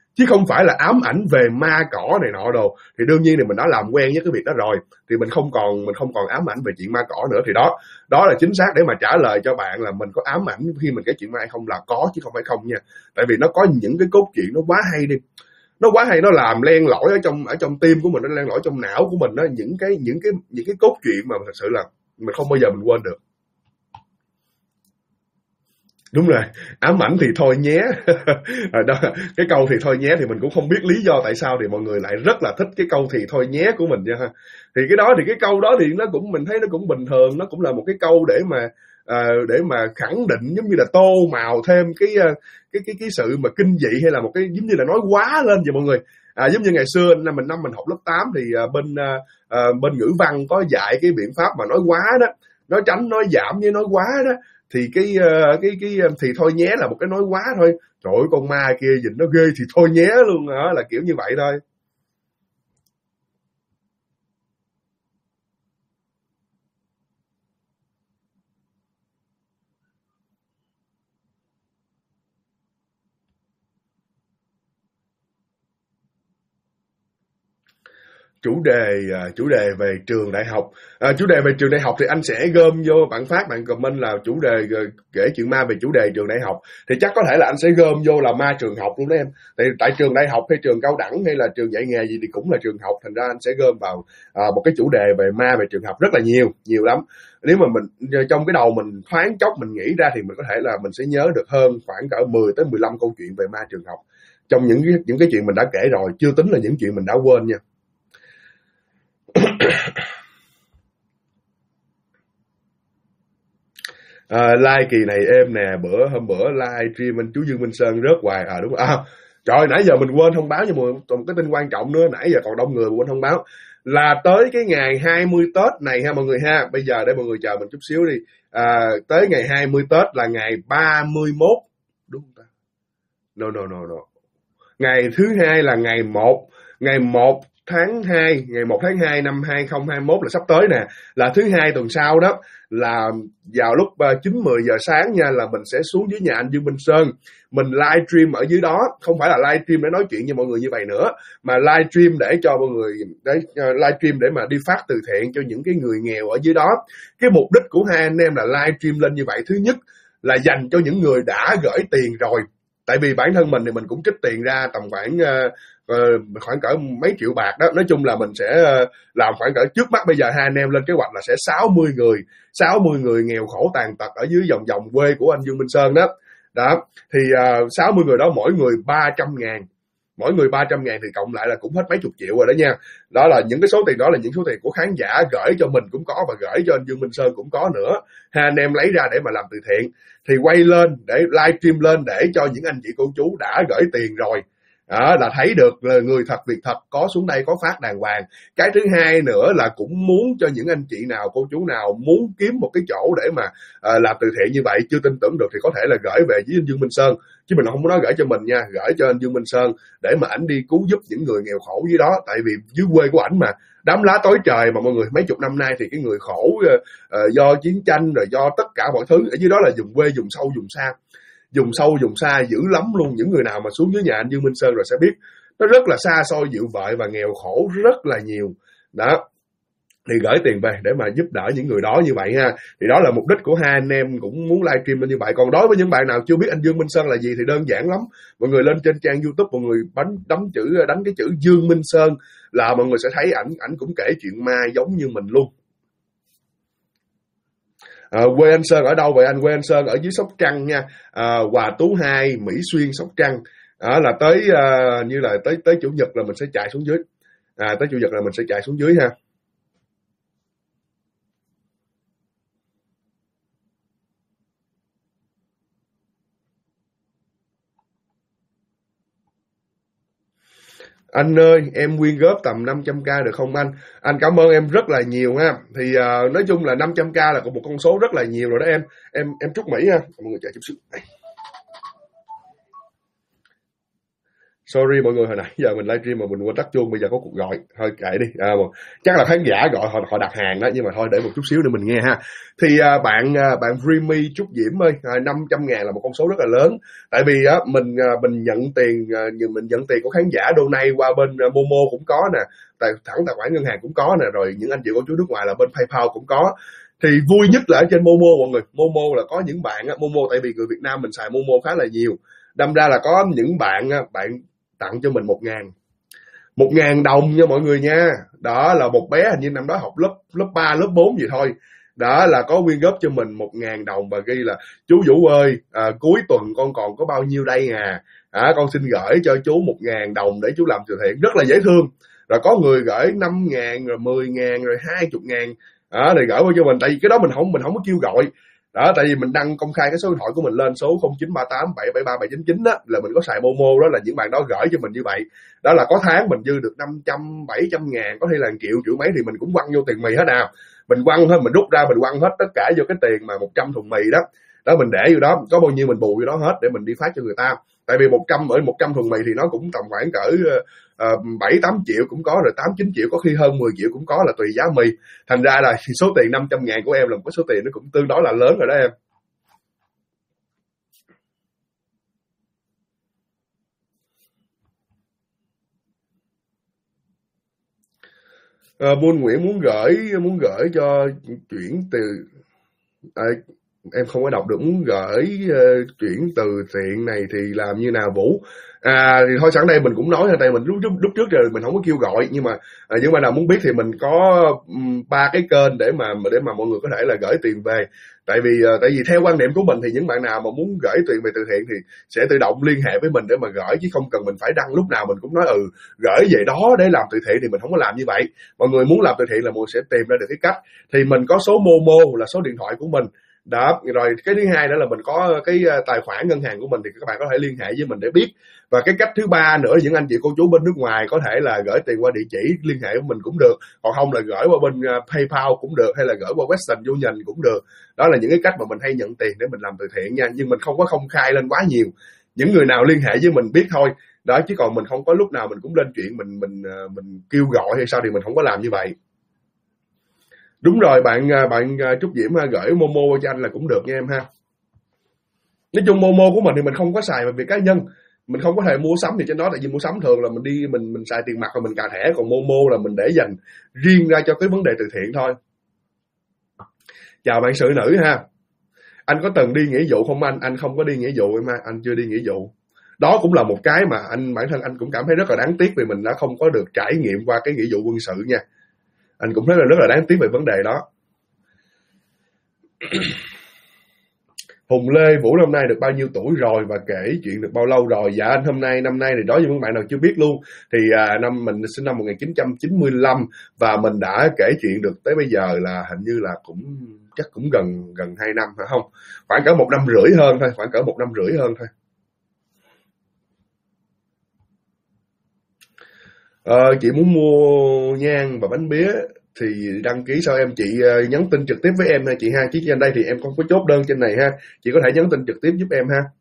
chứ không phải là ám ảnh về ma cỏ này nọ đồ. Thì đương nhiên thì mình đã làm quen với cái việc đó rồi, thì mình không còn ám ảnh về chuyện ma cỏ nữa. Thì đó là chính xác để mà trả lời cho bạn là mình có ám ảnh khi mình kể chuyện ma hay không, là có chứ không phải không nha. Tại vì nó có những cái cốt truyện nó quá hay đi, nó quá hay, nó làm len lỏi ở trong tim của mình, nó len lỏi trong não của mình đó, những cái cốt truyện mà thật sự là mình không bao giờ mình quên được. Đúng rồi, ám ảnh thì thôi nhé. Đó, cái câu thì thôi nhé thì mình cũng không biết lý do tại sao thì mọi người lại rất là thích cái câu thì thôi nhé của mình nha ha. Thì cái câu đó thì nó cũng, mình thấy nó cũng bình thường, nó cũng là một cái câu để mà khẳng định, giống như là tô màu thêm cái sự mà kinh dị, hay là một cái giống như là nói quá lên vậy mọi người. Giống như ngày xưa mình học lớp 8 thì bên ngữ văn có dạy cái biện pháp mà nói quá đó, nói tránh, nói giảm với nói quá đó. Thì cái thì thôi nhé là một cái nói quá thôi. Trời ơi, con ma kia nhìn nó ghê thì thôi nhé luôn đó, là kiểu như vậy thôi. Chủ đề về trường đại học. Chủ đề về trường đại học thì anh sẽ gom vô, bạn phát bạn comment là chủ đề kể chuyện ma về chủ đề trường đại học, thì chắc có thể là anh sẽ gom vô là ma trường học luôn đó em. Tại trường đại học hay trường cao đẳng hay là trường dạy nghề gì thì cũng là trường học, thành ra anh sẽ gom vào một cái chủ đề về ma về trường học rất là nhiều lắm. Nếu mà mình trong cái đầu mình thoáng chốc mình nghĩ ra thì mình có thể là mình sẽ nhớ được hơn khoảng cỡ 10 tới 15 câu chuyện về ma trường học, trong những cái chuyện mình đã kể rồi, chưa tính là những chuyện mình đã quên nha. Like kỳ này êm nè, hôm bữa live stream anh chú Dương Minh Sơn rớt hoài. Đúng rồi. Trời, nãy giờ mình quên thông báo cho mọi người một cái tin quan trọng nữa, nãy giờ còn đông người mà quên thông báo là tới cái ngày 20 Tết này ha mọi người ha. Bây giờ để mọi người chờ mình chút xíu đi. Tới ngày 20 Tết là ngày 31, đúng không ta? No. Ngày thứ hai là ngày 1 tháng 2, ngày 1 tháng 2 năm 2021 là sắp tới nè, là thứ hai tuần sau đó, là vào lúc 9-10 giờ sáng nha, là mình sẽ xuống dưới nhà anh Dương Minh Sơn, mình live stream ở dưới đó, không phải là live stream để nói chuyện với mọi người như vậy nữa, mà live stream để cho mọi người, live stream để mà đi phát từ thiện cho những cái người nghèo ở dưới đó. Cái mục đích của hai anh em là live stream lên như vậy, thứ nhất là dành cho những người đã gửi tiền rồi. Tại vì bản thân mình thì mình cũng trích tiền ra tầm khoảng cỡ mấy triệu bạc đó. Nói chung là mình sẽ làm khoảng cỡ, trước mắt bây giờ hai anh em lên kế hoạch là sẽ 60 người nghèo khổ tàn tật ở dưới vòng quê của anh Dương Minh Sơn đó. Thì 60 người đó mỗi người 300.000, mỗi người 300.000 thì cộng lại là cũng hết mấy chục triệu rồi đó nha. Đó là những cái số tiền, đó là những số tiền của khán giả gửi cho mình cũng có, và gửi cho anh Dương Minh Sơn cũng có nữa. Hai anh em lấy ra để mà làm từ thiện, thì quay lên để live stream lên để cho những anh chị cô chú đã gửi tiền rồi là thấy được là người thật việc thật, có xuống đây có phát đàng hoàng. Cái thứ hai nữa là cũng muốn cho những anh chị nào cô chú nào muốn kiếm một cái chỗ để mà làm từ thiện như vậy, chưa tin tưởng được thì có thể là gửi về với anh Dương Minh Sơn, chứ mình không có nói gửi cho mình nha, gửi cho anh Dương Minh Sơn để mà ảnh đi cứu giúp những người nghèo khổ dưới đó. Tại vì dưới quê của ảnh mà đám lá tối trời mà mọi người, mấy chục năm nay thì cái người khổ do chiến tranh rồi do tất cả mọi thứ ở dưới đó là vùng quê, vùng sâu vùng xa dữ lắm luôn. Những người nào mà xuống dưới nhà anh Dương Minh Sơn rồi sẽ biết nó rất là xa xôi dịu vợi và nghèo khổ rất là nhiều đó. Thì gửi tiền về để mà giúp đỡ những người đó như vậy ha. Thì đó là mục đích của hai anh em cũng muốn live stream như vậy. Còn đối với những bạn nào chưa biết anh Dương Minh Sơn là gì thì đơn giản lắm, mọi người lên trên trang YouTube, mọi người đánh cái chữ Dương Minh Sơn là mọi người sẽ thấy ảnh cũng kể chuyện ma giống như mình luôn. Quê anh Sơn ở đâu vậy anh? Quê anh Sơn ở dưới Sóc Trăng nha, Hòa Tú 2, Mỹ Xuyên, Sóc Trăng. Là tới như là tới Chủ nhật là mình sẽ chạy xuống dưới. Tới Chủ nhật là mình sẽ chạy xuống dưới ha. Anh ơi, em quyên góp tầm 500k được không anh? Anh cảm ơn em rất là nhiều ha. Thì nói chung là 500k là một con số rất là nhiều rồi đó em. Em chúc Mỹ ha. Mọi người chờ chút xíu. Sorry mọi người, hồi nãy giờ mình livestream mà mình quên tắt chuông, bây giờ có cuộc gọi, thôi kệ đi. Chắc là khán giả gọi họ đặt hàng đó, nhưng mà thôi để một chút xíu nữa mình nghe ha. Thì bạn Dreamy Trúc Diễm ơi, 500.000 là một con số rất là lớn. Tại vì mình nhận tiền của khán giả donate qua bên Momo cũng có nè, thẳng tài khoản ngân hàng cũng có nè, rồi những anh chị cô chú nước ngoài là bên PayPal cũng có. Thì vui nhất là ở trên Momo mọi người. Momo là có những bạn Momo, tại vì người Việt Nam mình xài Momo khá là nhiều, đâm ra là có những bạn tặng cho mình 1.000 đồng nha mọi người nha. Đó là một bé hình như năm đó học lớp 3, lớp 4 gì thôi. Đó là có quyên góp cho mình 1.000 đồng và ghi là chú Vũ ơi, cuối tuần con còn có bao nhiêu đây con xin gửi cho chú 1.000 đồng để chú làm từ thiện. Rất là dễ thương. Rồi có người gửi 5.000 rồi 10.000 rồi 20.000 để gửi qua cho mình. Tại vì cái đó mình không có kêu gọi. Đó, tại vì mình đăng công khai cái số điện thoại của mình lên số 0938773799 đó, là mình có xài Momo, đó là những bạn đó gửi cho mình như vậy. Đó là có tháng mình dư được 500-700 ngàn, có thể là triệu mấy thì mình cũng quăng vô tiền mì hết nào. Mình quăng hết, mình rút ra mình quăng hết tất cả vô cái tiền mà 100 thùng mì đó. Đó mình để vô đó, có bao nhiêu mình bù vô đó hết để mình đi phát cho người ta. Tại vì 100 thùng mì thì nó cũng tầm khoảng cỡ 7-8 triệu cũng có, rồi 8-9 triệu, có khi hơn 10 triệu cũng có, là tùy giá mì. Thành ra là số tiền 500 ngàn của em là một cái số tiền nó cũng tương đối là lớn rồi đó em. Buôn Nguyễn muốn gửi cho chuyển từ em không có đọc được. Muốn gửi chuyển từ thiện này thì làm như nào Vũ? Thì thôi sẵn đây mình cũng nói, tại mình lúc trước rồi mình không có kêu gọi, nhưng mà những bạn nào muốn biết thì mình có 3 cái kênh để mà mọi người có thể là gửi tiền về. Tại vì theo quan điểm của mình thì những bạn nào mà muốn gửi tiền về từ thiện thì sẽ tự động liên hệ với mình để mà gửi, chứ không cần mình phải đăng lúc nào mình cũng nói gửi về đó để làm từ thiện, thì mình không có làm như vậy. Mọi người muốn làm từ thiện là mọi người sẽ tìm ra được cái cách. Thì mình có số Momo là số điện thoại của mình. Đó, rồi cái thứ hai đó là mình có cái tài khoản ngân hàng của mình, thì các bạn có thể liên hệ với mình để biết. Và cái cách thứ ba nữa, những anh chị cô chú bên nước ngoài có thể là gửi tiền qua địa chỉ liên hệ với mình cũng được, còn không là gửi qua bên PayPal cũng được, hay là gửi qua Western Union cũng được. Đó là những cái cách mà mình hay nhận tiền để mình làm từ thiện nha, nhưng mình không có công khai lên quá nhiều. Những người nào liên hệ với mình biết thôi. Đó, chứ còn mình không có lúc nào mình cũng lên chuyện mình kêu gọi hay sao thì mình không có làm như vậy. Đúng rồi, bạn Trúc Diễm gửi Momo cho anh là cũng được nha em ha. Nói chung Momo của mình thì mình không có xài về việc cá nhân, mình không có thể mua sắm gì trên đó, tại vì mua sắm thường là mình đi mình xài tiền mặt rồi mình cà thẻ, còn Momo là mình để dành riêng ra cho cái vấn đề từ thiện thôi. Chào bạn xử nữ ha. Anh có từng đi nghĩa vụ không anh? Anh không có đi nghĩa vụ em ha, anh chưa đi nghĩa vụ. Đó cũng là một cái mà bản thân anh cũng cảm thấy rất là đáng tiếc, vì mình đã không có được trải nghiệm qua cái nghĩa vụ quân sự nha. Anh cũng thấy là rất là đáng tiếc về vấn đề đó. Hùng Lê, Vũ năm nay được bao nhiêu tuổi rồi và kể chuyện được bao lâu rồi? Dạ anh năm nay thì đối với những bạn nào chưa biết luôn thì mình sinh năm 1995 và mình đã kể chuyện được tới bây giờ là hình như là chắc cũng gần 2 năm phải không? Khoảng cỡ 1 năm rưỡi hơn thôi, chị muốn mua nhang và bánh pía thì đăng ký sao em? Chị nhắn tin trực tiếp với em ha chị ha, chứ trên đây thì em không có chốt đơn trên này ha, chị có thể nhắn tin trực tiếp giúp em ha.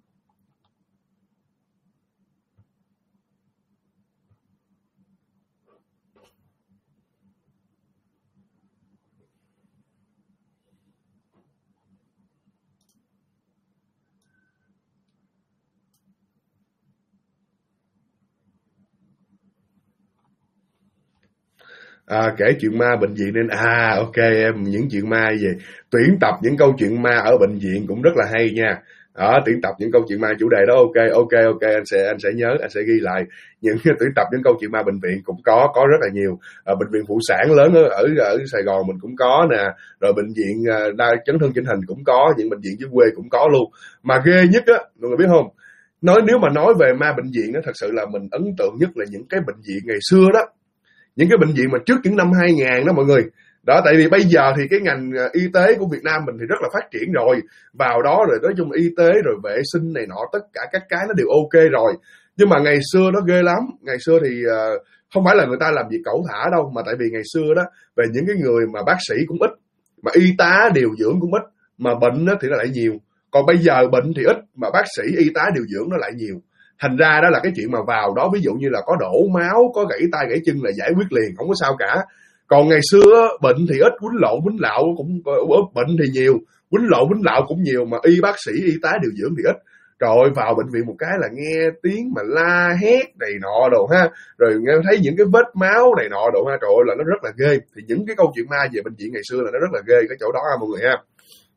Kể chuyện ma bệnh viện nên ok em, những chuyện ma về tuyển tập những câu chuyện ma ở bệnh viện cũng rất là hay nha. Đó, tuyển tập những câu chuyện ma chủ đề đó, ok anh sẽ nhớ, anh sẽ ghi lại. Những tuyển tập những câu chuyện ma bệnh viện cũng có rất là nhiều. Bệnh viện phụ sản lớn ở Sài Gòn mình cũng có nè, rồi bệnh viện đa chấn thương chỉnh hình cũng có, những bệnh viện dưới quê cũng có luôn. Mà ghê nhất á, mọi người biết không, nếu mà nói về ma bệnh viện đó, thật sự là mình ấn tượng nhất là những cái bệnh viện ngày xưa đó, những cái bệnh viện mà trước những năm 2000 đó mọi người. Đó, tại vì bây giờ thì cái ngành y tế của Việt Nam mình thì rất là phát triển rồi, vào đó rồi nói chung y tế rồi vệ sinh này nọ, tất cả các cái nó đều ok rồi. Nhưng mà ngày xưa nó ghê lắm. Ngày xưa thì không phải là người ta làm việc cẩu thả đâu, mà tại vì ngày xưa đó, về những cái người mà bác sĩ cũng ít, mà y tá điều dưỡng cũng ít, mà bệnh thì nó lại nhiều. Còn bây giờ bệnh thì ít mà bác sĩ y tá điều dưỡng nó lại nhiều. Thành ra đó là cái chuyện mà vào đó ví dụ như là có đổ máu, có gãy tay gãy chân là giải quyết liền, không có sao cả. Còn ngày xưa bệnh thì ít, quýnh lộn quýnh lạo cũng bệnh thì nhiều, quýnh lộn quýnh lạo cũng nhiều, mà y bác sĩ y tá điều dưỡng thì ít. Trời ơi, vào bệnh viện một cái là nghe tiếng mà la hét này nọ đồ ha, rồi nghe thấy những cái vết máu này nọ đồ ha, trời ơi là nó rất là ghê. Thì những cái câu chuyện ma về bệnh viện ngày xưa là nó rất là ghê cái chỗ đó ha mọi người ha.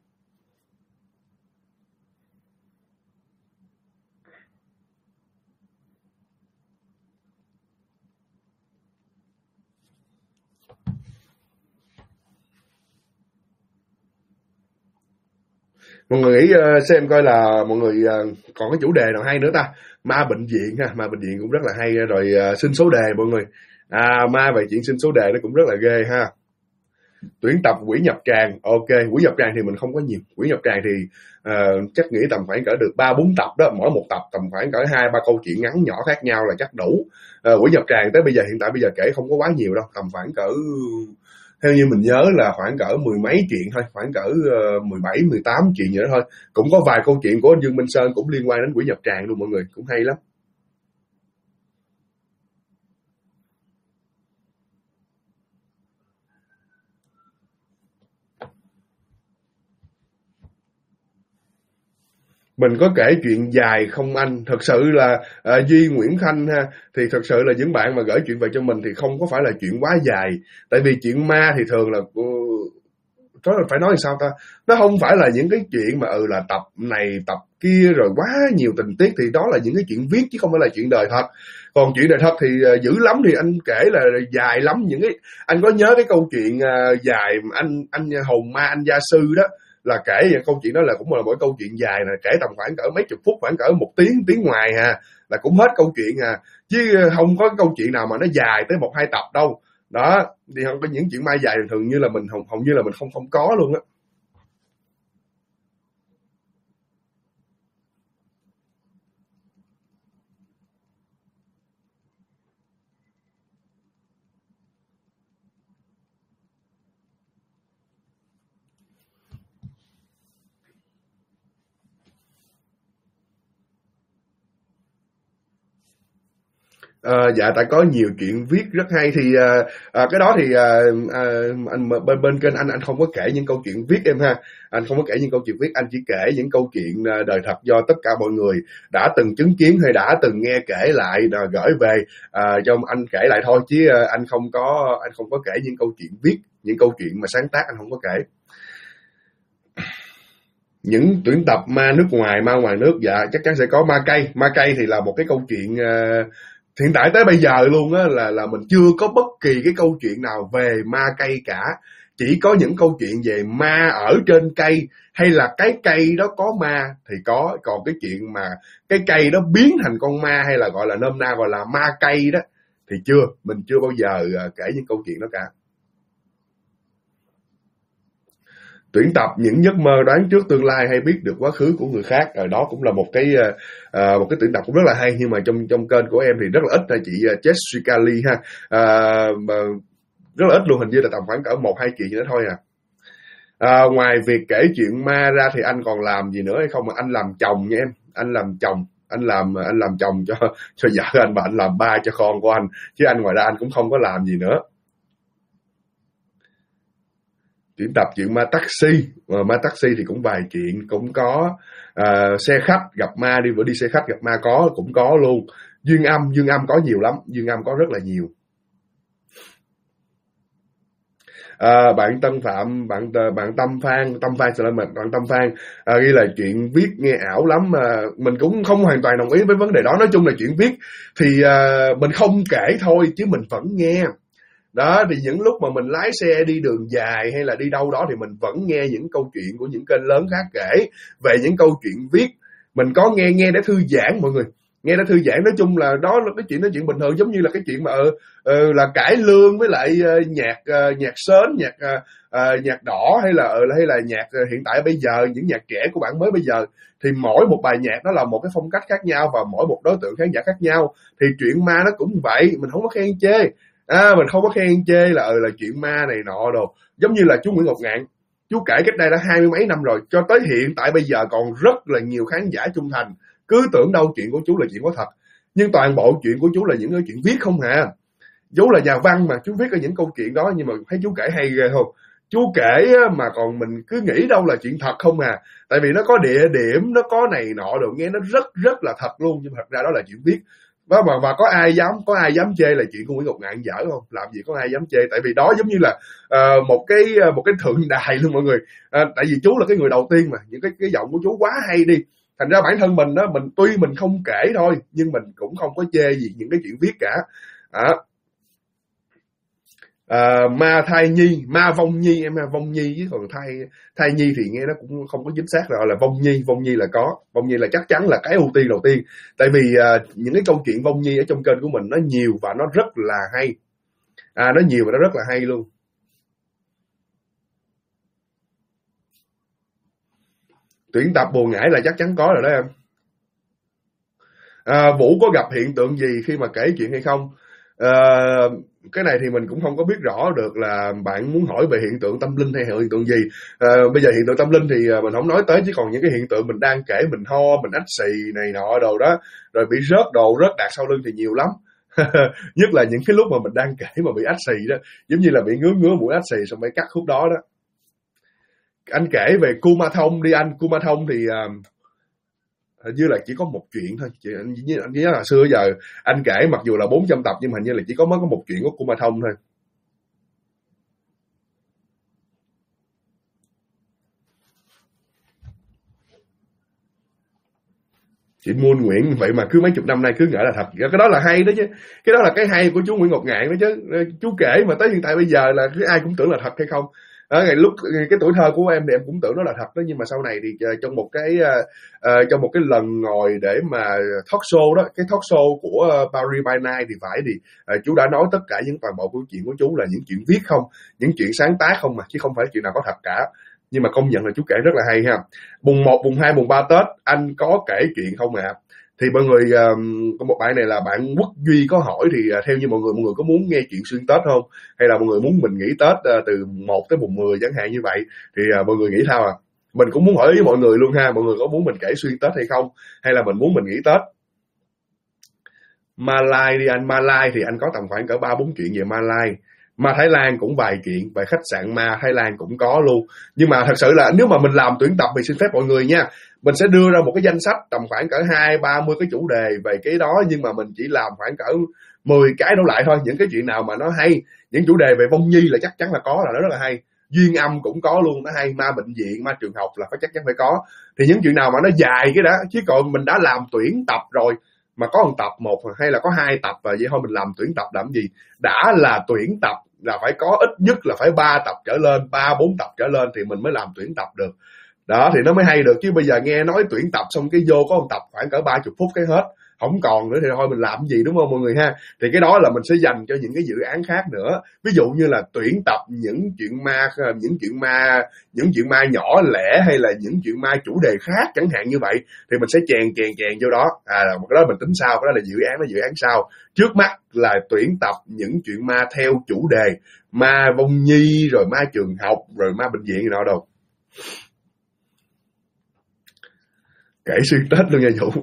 Mọi người nghĩ xem coi là mọi người còn cái chủ đề nào hay nữa ta. Ma bệnh viện ha, ma bệnh viện cũng rất là hay. Rồi sinh số đề mọi người, ma về chuyện sinh số đề nó cũng rất là ghê ha. Tuyển tập quỷ nhập tràng, ok, quỷ nhập tràng thì mình không có nhiều. Quỷ nhập tràng thì chắc nghĩ tầm khoảng cỡ được 3-4 tập đó, mỗi một tập tầm khoảng cỡ 2-3 câu chuyện ngắn nhỏ khác nhau là chắc đủ. Quỷ nhập tràng tới bây giờ, hiện tại bây giờ kể không có quá nhiều đâu, tầm khoảng cỡ, theo như mình nhớ là khoảng cỡ mười mấy chuyện thôi, khoảng cỡ 17-18 chuyện vậy đó thôi. Cũng có vài câu chuyện của anh Dương Minh Sơn cũng liên quan đến quỷ nhập tràng luôn mọi người, cũng hay lắm. Mình có kể chuyện dài không anh? Thật sự là Duy Nguyễn Khanh ha, thì thật sự là những bạn mà gửi chuyện về cho mình thì không có phải là chuyện quá dài. Tại vì chuyện ma thì thường là đó là phải nói sao ta, nó không phải là những cái chuyện mà là tập này tập kia rồi quá nhiều tình tiết, thì đó là những cái chuyện viết chứ không phải là chuyện đời thật. Còn chuyện đời thật thì dữ lắm thì anh kể là dài lắm. Những cái anh có nhớ cái câu chuyện dài mà anh hồn ma anh gia sư đó, là kể về câu chuyện đó là cũng là mỗi câu chuyện dài, là kể tầm khoảng cỡ mấy chục phút, khoảng cỡ 1 tiếng ngoài là cũng hết câu chuyện chứ không có câu chuyện nào mà nó dài tới 1-2 tập đâu. Đó thì không có những chuyện ma dài thường như là mình hầu như là mình không có luôn á. Dạ tại có nhiều chuyện viết rất hay thì cái đó thì anh bên kênh anh không có kể những câu chuyện viết em ha. Anh không có kể những câu chuyện viết, anh chỉ kể những câu chuyện đời thật do tất cả mọi người đã từng chứng kiến hay đã từng nghe kể lại, gửi về cho anh kể lại thôi, chứ anh không có kể những câu chuyện viết, những câu chuyện mà sáng tác anh không có kể. Những tuyển tập ma nước ngoài, ma ngoài nước, dạ chắc chắn sẽ có. Ma cây thì là một cái câu chuyện hiện tại tới bây giờ luôn á, là mình chưa có bất kỳ cái câu chuyện nào về ma cây cả. Chỉ có những câu chuyện về ma ở trên cây, hay là cái cây đó có ma thì có. Còn cái chuyện mà cái cây đó biến thành con ma, hay là gọi là nôm na gọi là ma cây đó, thì mình chưa bao giờ kể những câu chuyện đó cả. Tuyển tập những giấc mơ đoán trước tương lai hay biết được quá khứ của người khác, đó cũng là một cái tuyển tập cũng rất là hay, nhưng mà trong kênh của em thì rất là ít. Là chị Jessica Lee ha, rất là ít luôn, hình như là tầm khoảng cỡ 1-2 chuyện nữa thôi ngoài việc kể chuyện ma ra thì anh còn làm gì nữa hay không? Mà anh làm chồng nha em, anh làm chồng, anh làm chồng cho vợ anh, và anh làm ba cho con của anh, chứ anh ngoài ra anh cũng không có làm gì nữa. Tuyển tập chuyện ma taxi, ma taxi thì cũng vài chuyện, cũng có xe khách gặp ma, bữa đi xe khách gặp ma cũng có luôn. Duyên âm có nhiều lắm, duyên âm có rất là nhiều. Bạn Tâm Phạm, bạn Tâm Phan xin lỗi bạn Tâm Phan ghi là chuyện viết nghe ảo lắm. Mình cũng không hoàn toàn đồng ý với vấn đề đó. Nói chung là chuyện viết thì mình không kể thôi chứ mình vẫn nghe. Đó thì những lúc mà mình lái xe đi đường dài hay là đi đâu đó thì mình vẫn nghe những câu chuyện của những kênh lớn khác kể về những câu chuyện viết. Mình có nghe để thư giãn mọi người, nghe để thư giãn. Nói chung là đó là cái chuyện bình thường, giống như là cái chuyện mà là cải lương với lại nhạc sến, nhạc đỏ, hay là nhạc hiện tại bây giờ, những nhạc trẻ của bạn mới bây giờ, thì mỗi một bài nhạc nó là một cái phong cách khác nhau và mỗi một đối tượng khán giả khác nhau. Thì chuyện ma nó cũng vậy, mình không có khen chê. Mình không có khen chê là chuyện ma này nọ đồ. Giống như là chú Nguyễn Ngọc Ngạn, chú kể cách đây đã 20 mấy năm rồi, cho tới hiện tại bây giờ còn rất là nhiều khán giả trung thành cứ tưởng đâu chuyện của chú là chuyện có thật, nhưng toàn bộ chuyện của chú là những cái chuyện viết không à. Chú là nhà văn mà, chú viết ra những câu chuyện đó, nhưng mà thấy chú kể hay ghê không. Chú kể mà còn mình cứ nghĩ đâu là chuyện thật không à, tại vì nó có địa điểm, nó có này nọ rồi, nghe nó rất rất là thật luôn, nhưng thật ra đó là chuyện viết. Và có ai dám chê là chuyện của Nguyễn Ngọc Ngạn dở không? Làm gì có ai dám chê, tại vì đó giống như là một cái thượng đài luôn mọi người. Tại vì chú là cái người đầu tiên mà, những cái giọng của chú quá hay đi, thành ra bản thân mình đó, mình tuy mình không kể thôi nhưng mình cũng không có chê gì những cái chuyện viết cả. Ma thai nhi, ma vong nhi, em ha, vong nhi, chứ còn thai nhi thì nghe nó cũng không có chính xác, rồi là vong nhi là có, vong nhi là chắc chắn là cái ưu tiên đầu tiên, tại vì những cái câu chuyện vong nhi ở trong kênh của mình nó nhiều và nó rất là hay, nó nhiều và nó rất là hay luôn. Tuyển tập bùa ngải là chắc chắn có rồi đó em. Vũ có gặp hiện tượng gì khi mà kể chuyện hay không? Cái này thì mình cũng không có biết rõ được là bạn muốn hỏi về hiện tượng tâm linh hay hiện tượng gì. Bây giờ hiện tượng tâm linh thì mình không nói tới, chứ còn những cái hiện tượng mình đang kể, mình ho, mình ách xì này nọ đồ đó, rồi bị rớt đồ, rớt đạc sau lưng thì nhiều lắm. Nhất là những cái lúc mà mình đang kể mà bị ách xì đó, giống như là bị ngứa mũi ách xì xong phải cắt khúc đó đó. Anh kể về Kuma Thông đi anh. Kuma Thông thì hình như là chỉ có một chuyện thôi. Anh nhớ là xưa giờ anh kể mặc dù là 400 tập nhưng mà hình như là chỉ mới có một chuyện của Kuma Thông thôi. Chị Muôn Nguyễn vậy mà cứ mấy chục năm nay cứ ngỡ là thật. Cái đó là hay đó chứ. Cái đó là cái hay của chú Nguyễn Ngọc Ngạn đó chứ. Chú kể mà tới hiện tại bây giờ là cứ ai cũng tưởng là thật hay không. Ở cái tuổi thơ của em thì em cũng tưởng nó là thật đó, nhưng mà sau này thì trong một cái lần ngồi để mà talk show đó, cái talk show của Paris by Night thì phải, thì chú đã nói tất cả những toàn bộ câu chuyện của chú là những chuyện viết không, những chuyện sáng tác không mà, chứ không phải chuyện nào có thật cả. Nhưng mà công nhận là chú kể rất là hay ha. Mùng 1, mùng 2, mùng 3 Tết anh có kể chuyện không ạ? Thì mọi người, có một bạn này là bạn Quốc Duy có hỏi thì theo như mọi người có muốn nghe chuyện xuyên Tết không? Hay là mọi người muốn mình nghỉ Tết từ 1 tới mùng 10 chẳng hạn như vậy? Thì mọi người nghĩ sao à? Mình cũng muốn hỏi với mọi người luôn ha, mọi người có muốn mình kể xuyên Tết hay không? Hay là mình muốn mình nghỉ Tết? Malai đi anh. Malai thì anh có tầm khoảng cỡ 3-4 chuyện về Malai. Ma Thái Lan cũng vài chuyện, về khách sạn ma Thái Lan cũng có luôn. Nhưng mà thật sự là nếu mà mình làm tuyển tập thì xin phép mọi người nha, mình sẽ đưa ra một cái danh sách tầm khoảng cỡ 20-30 cái chủ đề về cái đó, nhưng mà mình chỉ làm khoảng cỡ 10 cái đổ lại thôi. Những cái chuyện nào mà nó hay, những chủ đề về vong nhi là chắc chắn là có, là nó rất là hay. Duyên âm cũng có luôn, nó hay. Ma bệnh viện, ma trường học là phải chắc chắn phải có. Thì những chuyện nào mà nó dài cái đó, chứ còn mình đã làm tuyển tập rồi mà có một tập một hay là có 2 tập và vậy thôi mình làm tuyển tập làm gì. Đã là tuyển tập là phải có ít nhất là phải 3 tập trở lên, 3-4 tập trở lên thì mình mới làm tuyển tập được. Đó thì nó mới hay được, chứ bây giờ nghe nói tuyển tập xong cái vô có một tập khoảng cỡ 30 phút cái hết, không còn nữa thì thôi mình làm gì, đúng không mọi người ha. Thì cái đó là mình sẽ dành cho những cái dự án khác nữa, ví dụ như là tuyển tập những chuyện ma nhỏ lẻ, hay là những chuyện ma chủ đề khác chẳng hạn như vậy, thì mình sẽ chèn vô đó. Cái đó mình tính sau, cái đó là dự án sau. Trước mắt là tuyển tập những chuyện ma theo chủ đề ma vong nhi, rồi ma trường học, rồi ma bệnh viện gì nọ đâu. Kể xuyên Tết luôn nha Vũ.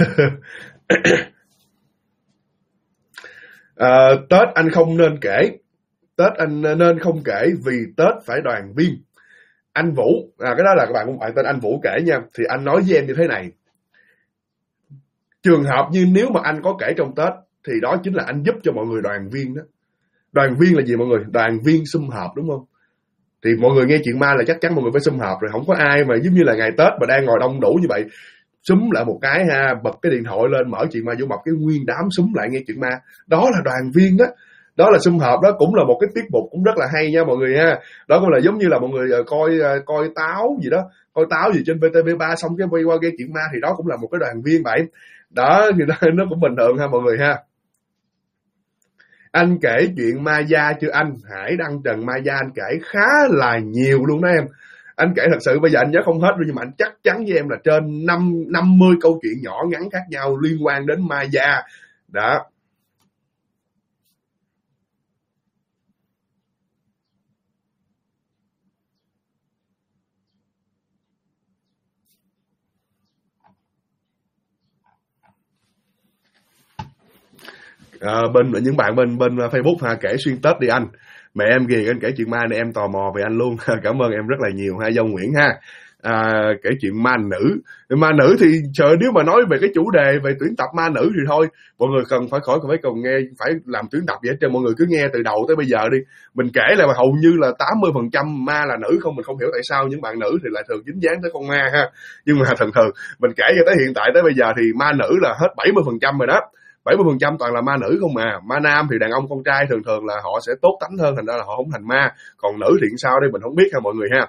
Tết anh không nên kể. Tết anh nên không kể vì Tết phải đoàn viên. Anh Vũ, cái đó là các bạn tên anh Vũ kể nha. Thì anh nói với em như thế này. Trường hợp như nếu mà anh có kể trong Tết thì đó chính là anh giúp cho mọi người đoàn viên đó. Đoàn viên là gì mọi người? Đoàn viên sum họp, đúng không? Thì mọi người nghe chuyện ma là chắc chắn mọi người phải sum họp rồi. Không có ai mà giống như là ngày Tết mà đang ngồi đông đủ như vậy, súng lại một cái ha, bật cái điện thoại lên mở chuyện ma Vũ Mập cái nguyên đám súng lại nghe chuyện ma. Đó là đoàn viên đó. Đó là sum họp, đó cũng là một cái tiết mục cũng rất là hay nha mọi người ha. Đó cũng là giống như là mọi người coi táo gì đó, coi táo gì trên VTV3 xong cái quay qua nghe chuyện ma, thì đó cũng là một cái đoàn viên vậy. Đó thì nó cũng bình thường ha mọi người ha. Anh kể chuyện ma gia chưa anh? Hải Đăng Trần ma gia anh kể khá là nhiều luôn đó em. Anh kể thật sự bây giờ anh nhớ không hết rồi, nhưng mà anh chắc chắn với em là trên 50 câu chuyện nhỏ ngắn khác nhau liên quan đến ma gia. Đó. Bên những bạn bên bên Facebook ha, kể xuyên Tết đi anh. Mẹ em ghiền anh kể chuyện ma này, em tò mò về anh luôn. Cảm ơn em rất là nhiều ha, Dông Nguyễn ha. Kể chuyện ma nữ. Ma nữ thì trời, nếu mà nói về cái chủ đề về tuyển tập ma nữ thì thôi, mọi người cần phải khỏi phải cần nghe phải làm tuyển tập vậy hết, mọi người cứ nghe từ đầu tới bây giờ đi. Mình kể là hầu như là 80% ma là nữ không, mình không hiểu tại sao những bạn nữ thì lại thường dính dáng tới con ma ha. Nhưng mà thường mình kể cho tới hiện tại tới bây giờ thì ma nữ là hết 70% rồi đó. 70% toàn là ma nữ không à. Ma nam thì đàn ông con trai thường là họ sẽ tốt tánh hơn, thành ra là họ không thành ma. Còn nữ thì sao đây mình không biết ha mọi người ha.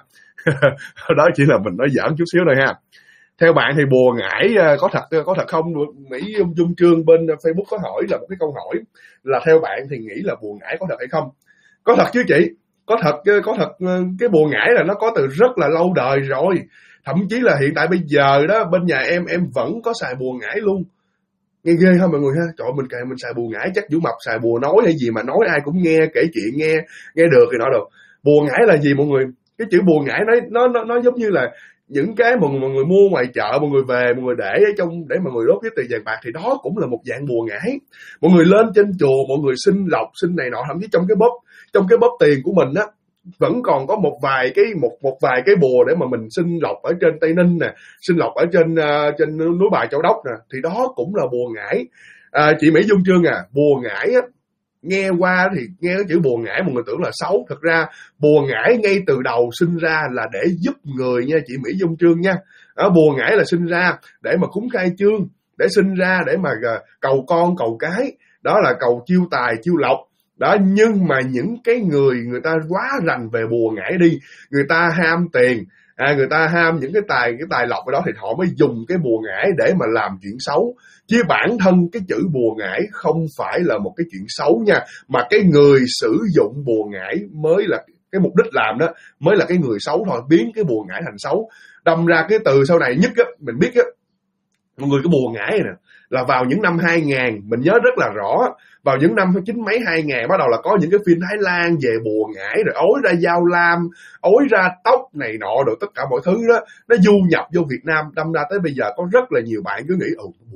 Đó chỉ là mình nói giỡn chút xíu thôi ha. Theo bạn thì bùa ngải có thật không? Mỹ Dung Trương bên Facebook có hỏi là một cái câu hỏi là theo bạn thì nghĩ là bùa ngải có thật hay không? Có thật chứ chị. Có thật. Cái bùa ngải là nó có từ rất là lâu đời rồi. Thậm chí là hiện tại bây giờ đó, bên nhà em vẫn có xài bùa ngải luôn. Nghe ghê ha mọi người ha. Trời ơi, mình xài bùa ngải chắc Vũ Mập xài bùa nói hay gì mà nói ai cũng nghe, kể chuyện nghe được thì nói được. Bùa ngải là gì mọi người? Cái chữ bùa ngải nó giống như là những cái mọi người mua ngoài chợ, mọi người về mọi người để ở trong để mọi người đốt với tiền vàng bạc, thì đó cũng là một dạng bùa ngải. Mọi người lên trên chùa, mọi người xin lộc xin này nọ, thậm chí trong cái bóp tiền của mình á vẫn còn có một vài cái bùa để mà mình xin lộc ở trên Tây Ninh nè, xin lộc ở trên núi Bà Châu Đốc nè, thì đó cũng là bùa ngải. Chị Mỹ Dung Trương bùa ngải á, nghe qua thì nghe cái chữ bùa ngải mọi người tưởng là xấu, thật ra bùa ngải ngay từ đầu sinh ra là để giúp người nha chị Mỹ Dung Trương nha. Bùa ngải là sinh ra để mà cúng khai chương, để sinh ra để mà cầu con cầu cái, đó là cầu chiêu tài chiêu lộc đó. Nhưng mà những cái người ta quá rành về bùa ngải đi, người ta ham tiền, người ta ham những cái tài lộc ở đó, thì họ mới dùng cái bùa ngải để mà làm chuyện xấu. Chứ bản thân cái chữ bùa ngải không phải là một cái chuyện xấu nha, mà cái người sử dụng bùa ngải mới là cái mục đích làm đó, mới là cái người xấu thôi, biến cái bùa ngải thành xấu. Đâm ra cái từ sau này nhất á, mình biết á mọi người, cái bùa ngải này nè là vào những năm 2000, mình nhớ rất là rõ, vào những năm 90 mấy 2000 bắt đầu là có những cái phim Thái Lan về bùa ngải, rồi ối ra dao lam, ối ra tóc này nọ, rồi tất cả mọi thứ đó nó du nhập vô Việt Nam. Đâm ra tới bây giờ có rất là nhiều bạn cứ nghĩ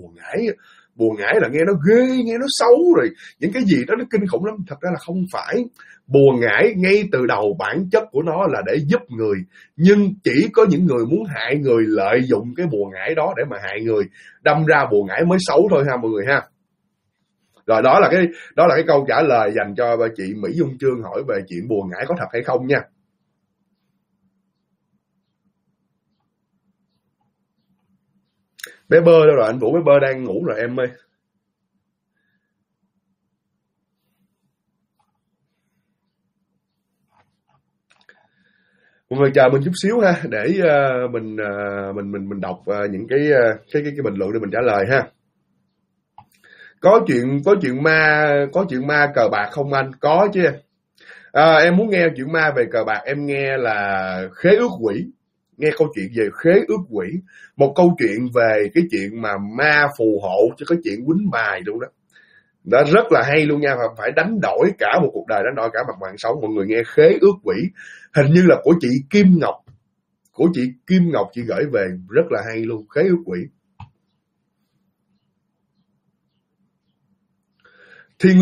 bùa ngải là nghe nó ghê, nghe nó xấu, rồi những cái gì đó nó kinh khủng lắm. Thật ra là không phải. Bùa ngải ngay từ đầu bản chất của nó là để giúp người, nhưng chỉ có những người muốn hại người lợi dụng cái bùa ngải đó để mà hại người, đâm ra bùa ngải mới xấu thôi ha mọi người ha. Rồi đó là cái câu trả lời dành cho chị Mỹ Dung Trương hỏi về chuyện bùa ngải có thật hay không nha. Bé Bơ đâu rồi anh Vũ? Bé Bơ đang ngủ rồi em ơi. Mọi người chờ mình chút xíu ha, để mình đọc những cái bình luận để mình trả lời ha. Có chuyện ma cờ bạc không anh? Có chứ. Em muốn nghe chuyện ma về cờ bạc, em nghe là Khế Ước Quỷ. Nghe câu chuyện về Khế Ước Quỷ, một câu chuyện về cái chuyện mà ma phù hộ cho cái chuyện quýnh bài luôn đó. Đó rất là hay luôn nha, phải đánh đổi cả một cuộc đời, đánh đổi cả mặt mạng sống. Mọi người nghe Khế Ước Quỷ, hình như là của chị Kim Ngọc, chị gửi về, rất là hay luôn, Khế Ước Quỷ. Thiên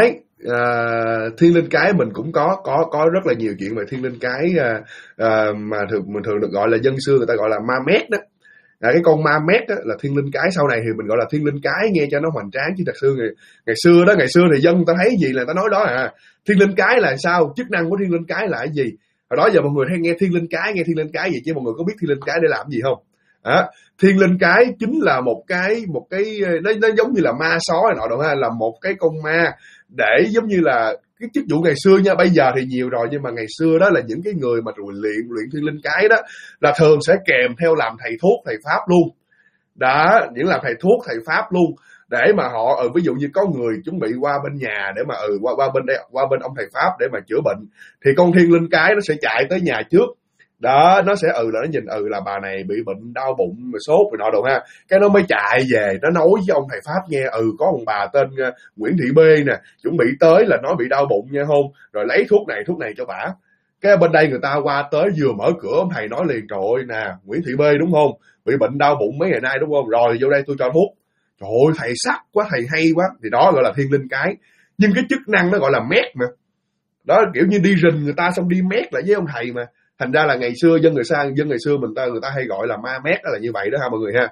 linh cái mình cũng có rất là nhiều chuyện về thiên linh cái, mà mình thường được gọi là dân xưa người ta gọi là ma mét đó. Cái con ma mét đó là thiên linh cái, sau này thì mình gọi là thiên linh cái nghe cho nó hoành tráng, chứ thật sự ngày xưa thì dân người ta thấy gì là người ta nói đó Thiên linh cái là sao? Chức năng của thiên linh cái là cái gì? Hồi đó giờ mọi người hay nghe thiên linh cái gì, chứ mọi người có biết thiên linh cái để làm gì không? Thiên linh cái chính là một cái nó giống như là ma sói nọ đâu ha, là một cái con ma để giống như là cái chức vụ ngày xưa nha, bây giờ thì nhiều rồi, nhưng mà ngày xưa đó là những cái người mà luyện thiên linh cái đó là thường sẽ kèm theo làm thầy thuốc thầy pháp luôn đó, những làm thầy thuốc thầy pháp luôn, để mà họ ví dụ như có người chuẩn bị qua bên nhà để mà qua bên ông thầy pháp để mà chữa bệnh, thì con thiên linh cái nó sẽ chạy tới nhà trước đó, nó sẽ là nó nhìn là bà này bị bệnh đau bụng mà sốt rồi nọ đồ ha, cái nó mới chạy về nó nói với ông thầy pháp nghe, có một bà tên Nguyễn Thị B nè chuẩn bị tới là nói bị đau bụng nha không, rồi lấy thuốc này cho bả. Cái bên đây người ta qua tới vừa mở cửa, ông thầy nói liền, trời ơi nè Nguyễn Thị B đúng không, bị bệnh đau bụng mấy ngày nay đúng không, rồi vô đây tôi cho thuốc. trời ơi thầy sắc quá, thầy hay quá, thì đó gọi là thiên linh cái. Nhưng cái chức năng nó gọi là mét mà, đó kiểu như đi rình người ta xong đi mét lại với ông thầy mà. Thành ra là ngày xưa dân ngày xưa người ta hay gọi là ma mét, đó là như vậy đó ha mọi người ha.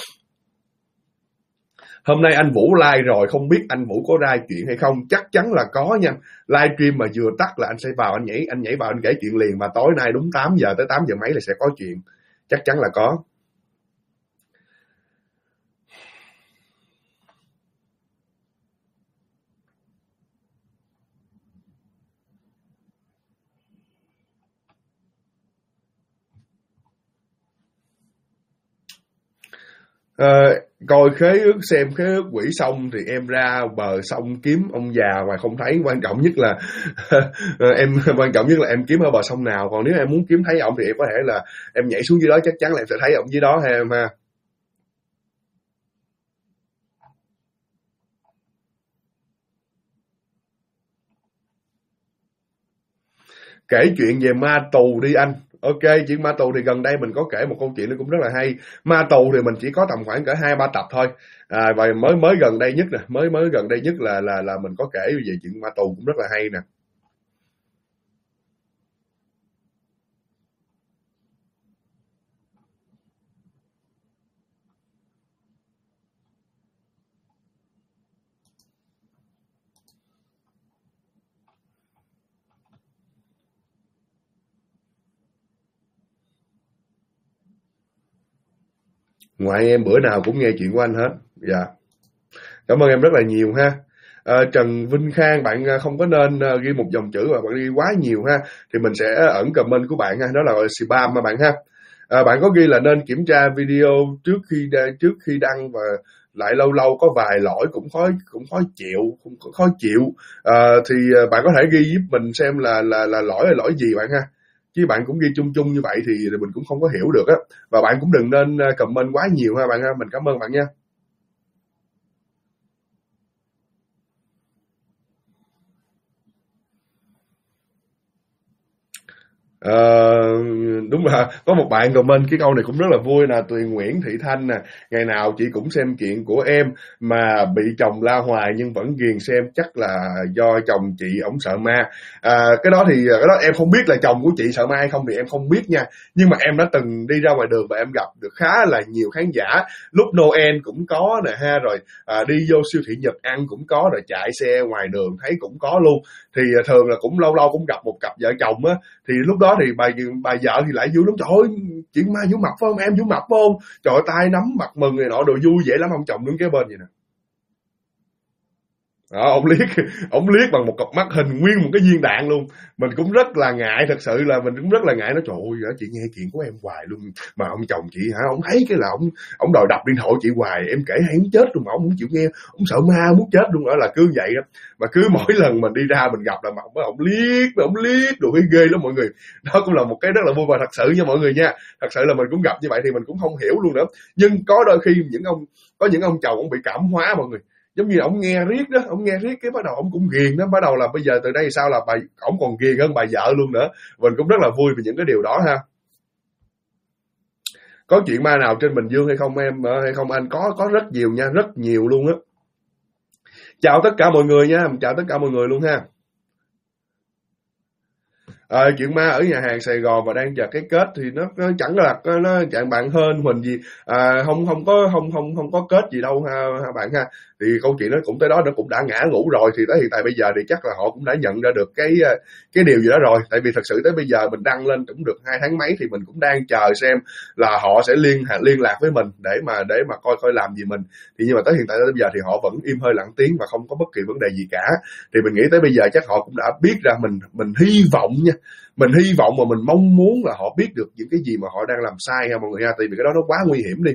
Hôm nay anh Vũ like rồi, không biết anh Vũ có ra chuyện hay không? Chắc chắn là có nha. Livestream mà vừa tắt là anh sẽ vào, anh nhảy vào anh kể chuyện liền, mà tối nay đúng 8 giờ tới 8 giờ mấy là sẽ có chuyện. Chắc chắn là có. Coi khế ước, xem khế ước quỷ xong thì em ra bờ sông kiếm ông già mà không thấy. Quan trọng nhất là quan trọng nhất là em kiếm ở bờ sông nào. Còn nếu em muốn kiếm thấy ổng thì em có thể là em nhảy xuống dưới đó, chắc chắn là em sẽ thấy ổng dưới đó ha em ha. Kể chuyện về ma tù đi anh. Ok, chuyện ma tù thì gần đây mình có kể một câu chuyện nó cũng rất là hay. Ma tù thì mình chỉ có tầm khoảng cỡ 2-3 tập thôi. Và mới gần đây nhất nè, mới gần đây nhất là mình có kể về chuyện ma tù cũng rất là hay nè. Ngoại em bữa nào cũng nghe chuyện của anh hết. Dạ. Cảm ơn em rất là nhiều ha. Trần Vinh Khang, bạn không có nên ghi một dòng chữ mà bạn ghi quá nhiều ha, thì mình sẽ ẩn comment của bạn ha, đó là gọi là spam mà bạn ha. Bạn có ghi là nên kiểm tra video trước khi đăng, và lại lâu lâu có vài lỗi cũng khó chịu. Thì bạn có thể ghi giúp mình xem là lỗi gì bạn ha, chứ bạn cũng ghi chung chung như vậy thì mình cũng không có hiểu được á. Và bạn cũng đừng nên comment quá nhiều ha bạn ha, mình cảm ơn bạn nha. Đúng là có một bạn comment cái câu này cũng rất là vui nè, Tuyền Nguyễn Thị Thanh nè: ngày nào chị cũng xem chuyện của em mà bị chồng la hoài nhưng vẫn ghiền xem, chắc là do chồng chị ổng sợ ma. Cái đó em không biết là chồng của chị sợ ma hay không thì em không biết nha, nhưng mà em đã từng đi ra ngoài đường và em gặp được khá là nhiều khán giả, lúc Noel cũng có nè ha, rồi đi vô siêu thị Nhật ăn cũng có, rồi chạy xe ngoài đường thấy cũng có luôn. Thì thường là cũng lâu lâu cũng gặp một cặp vợ chồng á, thì lúc đó thì bà vợ thì lại vui lắm: trời ơi chuyện ma Vũ Mập phải không, em Vũ Mập phải không, trời ơi tay nắm mặt mừng này nọ, đồ vui vẻ lắm. Ông chồng đứng kế bên vậy nè, đó, ông liếc bằng một cặp mắt hình nguyên một cái viên đạn luôn. Mình cũng rất là ngại, thật sự là mình cũng rất là ngại. Nó trời ơi chị nghe chuyện của em hoài luôn mà ông chồng chị hả, ông thấy cái là ông đòi đập điện thoại chị hoài, em kể hay muốn chết luôn mà ông không chịu nghe, ông sợ ma muốn chết luôn. Đó là cứ vậy đó, mà cứ mỗi lần mình đi ra mình gặp là mặt ông liếc đồ ghê ghê lắm mọi người. Đó cũng là một cái rất là vui và thật sự nha mọi người nha, thật sự là mình cũng gặp như vậy thì mình cũng không hiểu luôn nữa. Nhưng có đôi khi có những ông chồng ông bị cảm hóa mọi người, giống như ông nghe riết đó, ông nghe riết cái bắt đầu ông cũng ghiền đó, bắt đầu là bây giờ từ đây sao là ông còn ghiền hơn bà vợ luôn nữa. Mình cũng rất là vui về những cái điều đó ha. Có chuyện ma nào trên Bình Dương hay không em, hay không anh? Có rất nhiều nha, rất nhiều luôn á. Chào tất cả mọi người nha, chào tất cả mọi người luôn ha. Chuyện ma ở nhà hàng Sài Gòn và đang chờ cái kết thì nó chẳng là nó chẳng bạn hơn Huỳnh gì, không có kết gì đâu ha bạn ha. Thì câu chuyện nó cũng tới đó, nó cũng đã ngã ngủ rồi, thì tới hiện tại bây giờ thì chắc là họ cũng đã nhận ra được cái điều gì đó rồi. Tại vì thật sự tới bây giờ mình đăng lên cũng được 2 tháng mấy thì mình cũng đang chờ xem là họ sẽ liên lạc với mình để mà coi làm gì mình. Thì nhưng mà tới hiện tại tới bây giờ thì họ vẫn im hơi lặng tiếng và không có bất kỳ vấn đề gì cả. Thì mình nghĩ tới bây giờ chắc họ cũng đã biết ra mình hy vọng nha, mình hy vọng mà mình mong muốn là họ biết được những cái gì mà họ đang làm sai ha mọi người ha, tại vì cái đó nó quá nguy hiểm đi.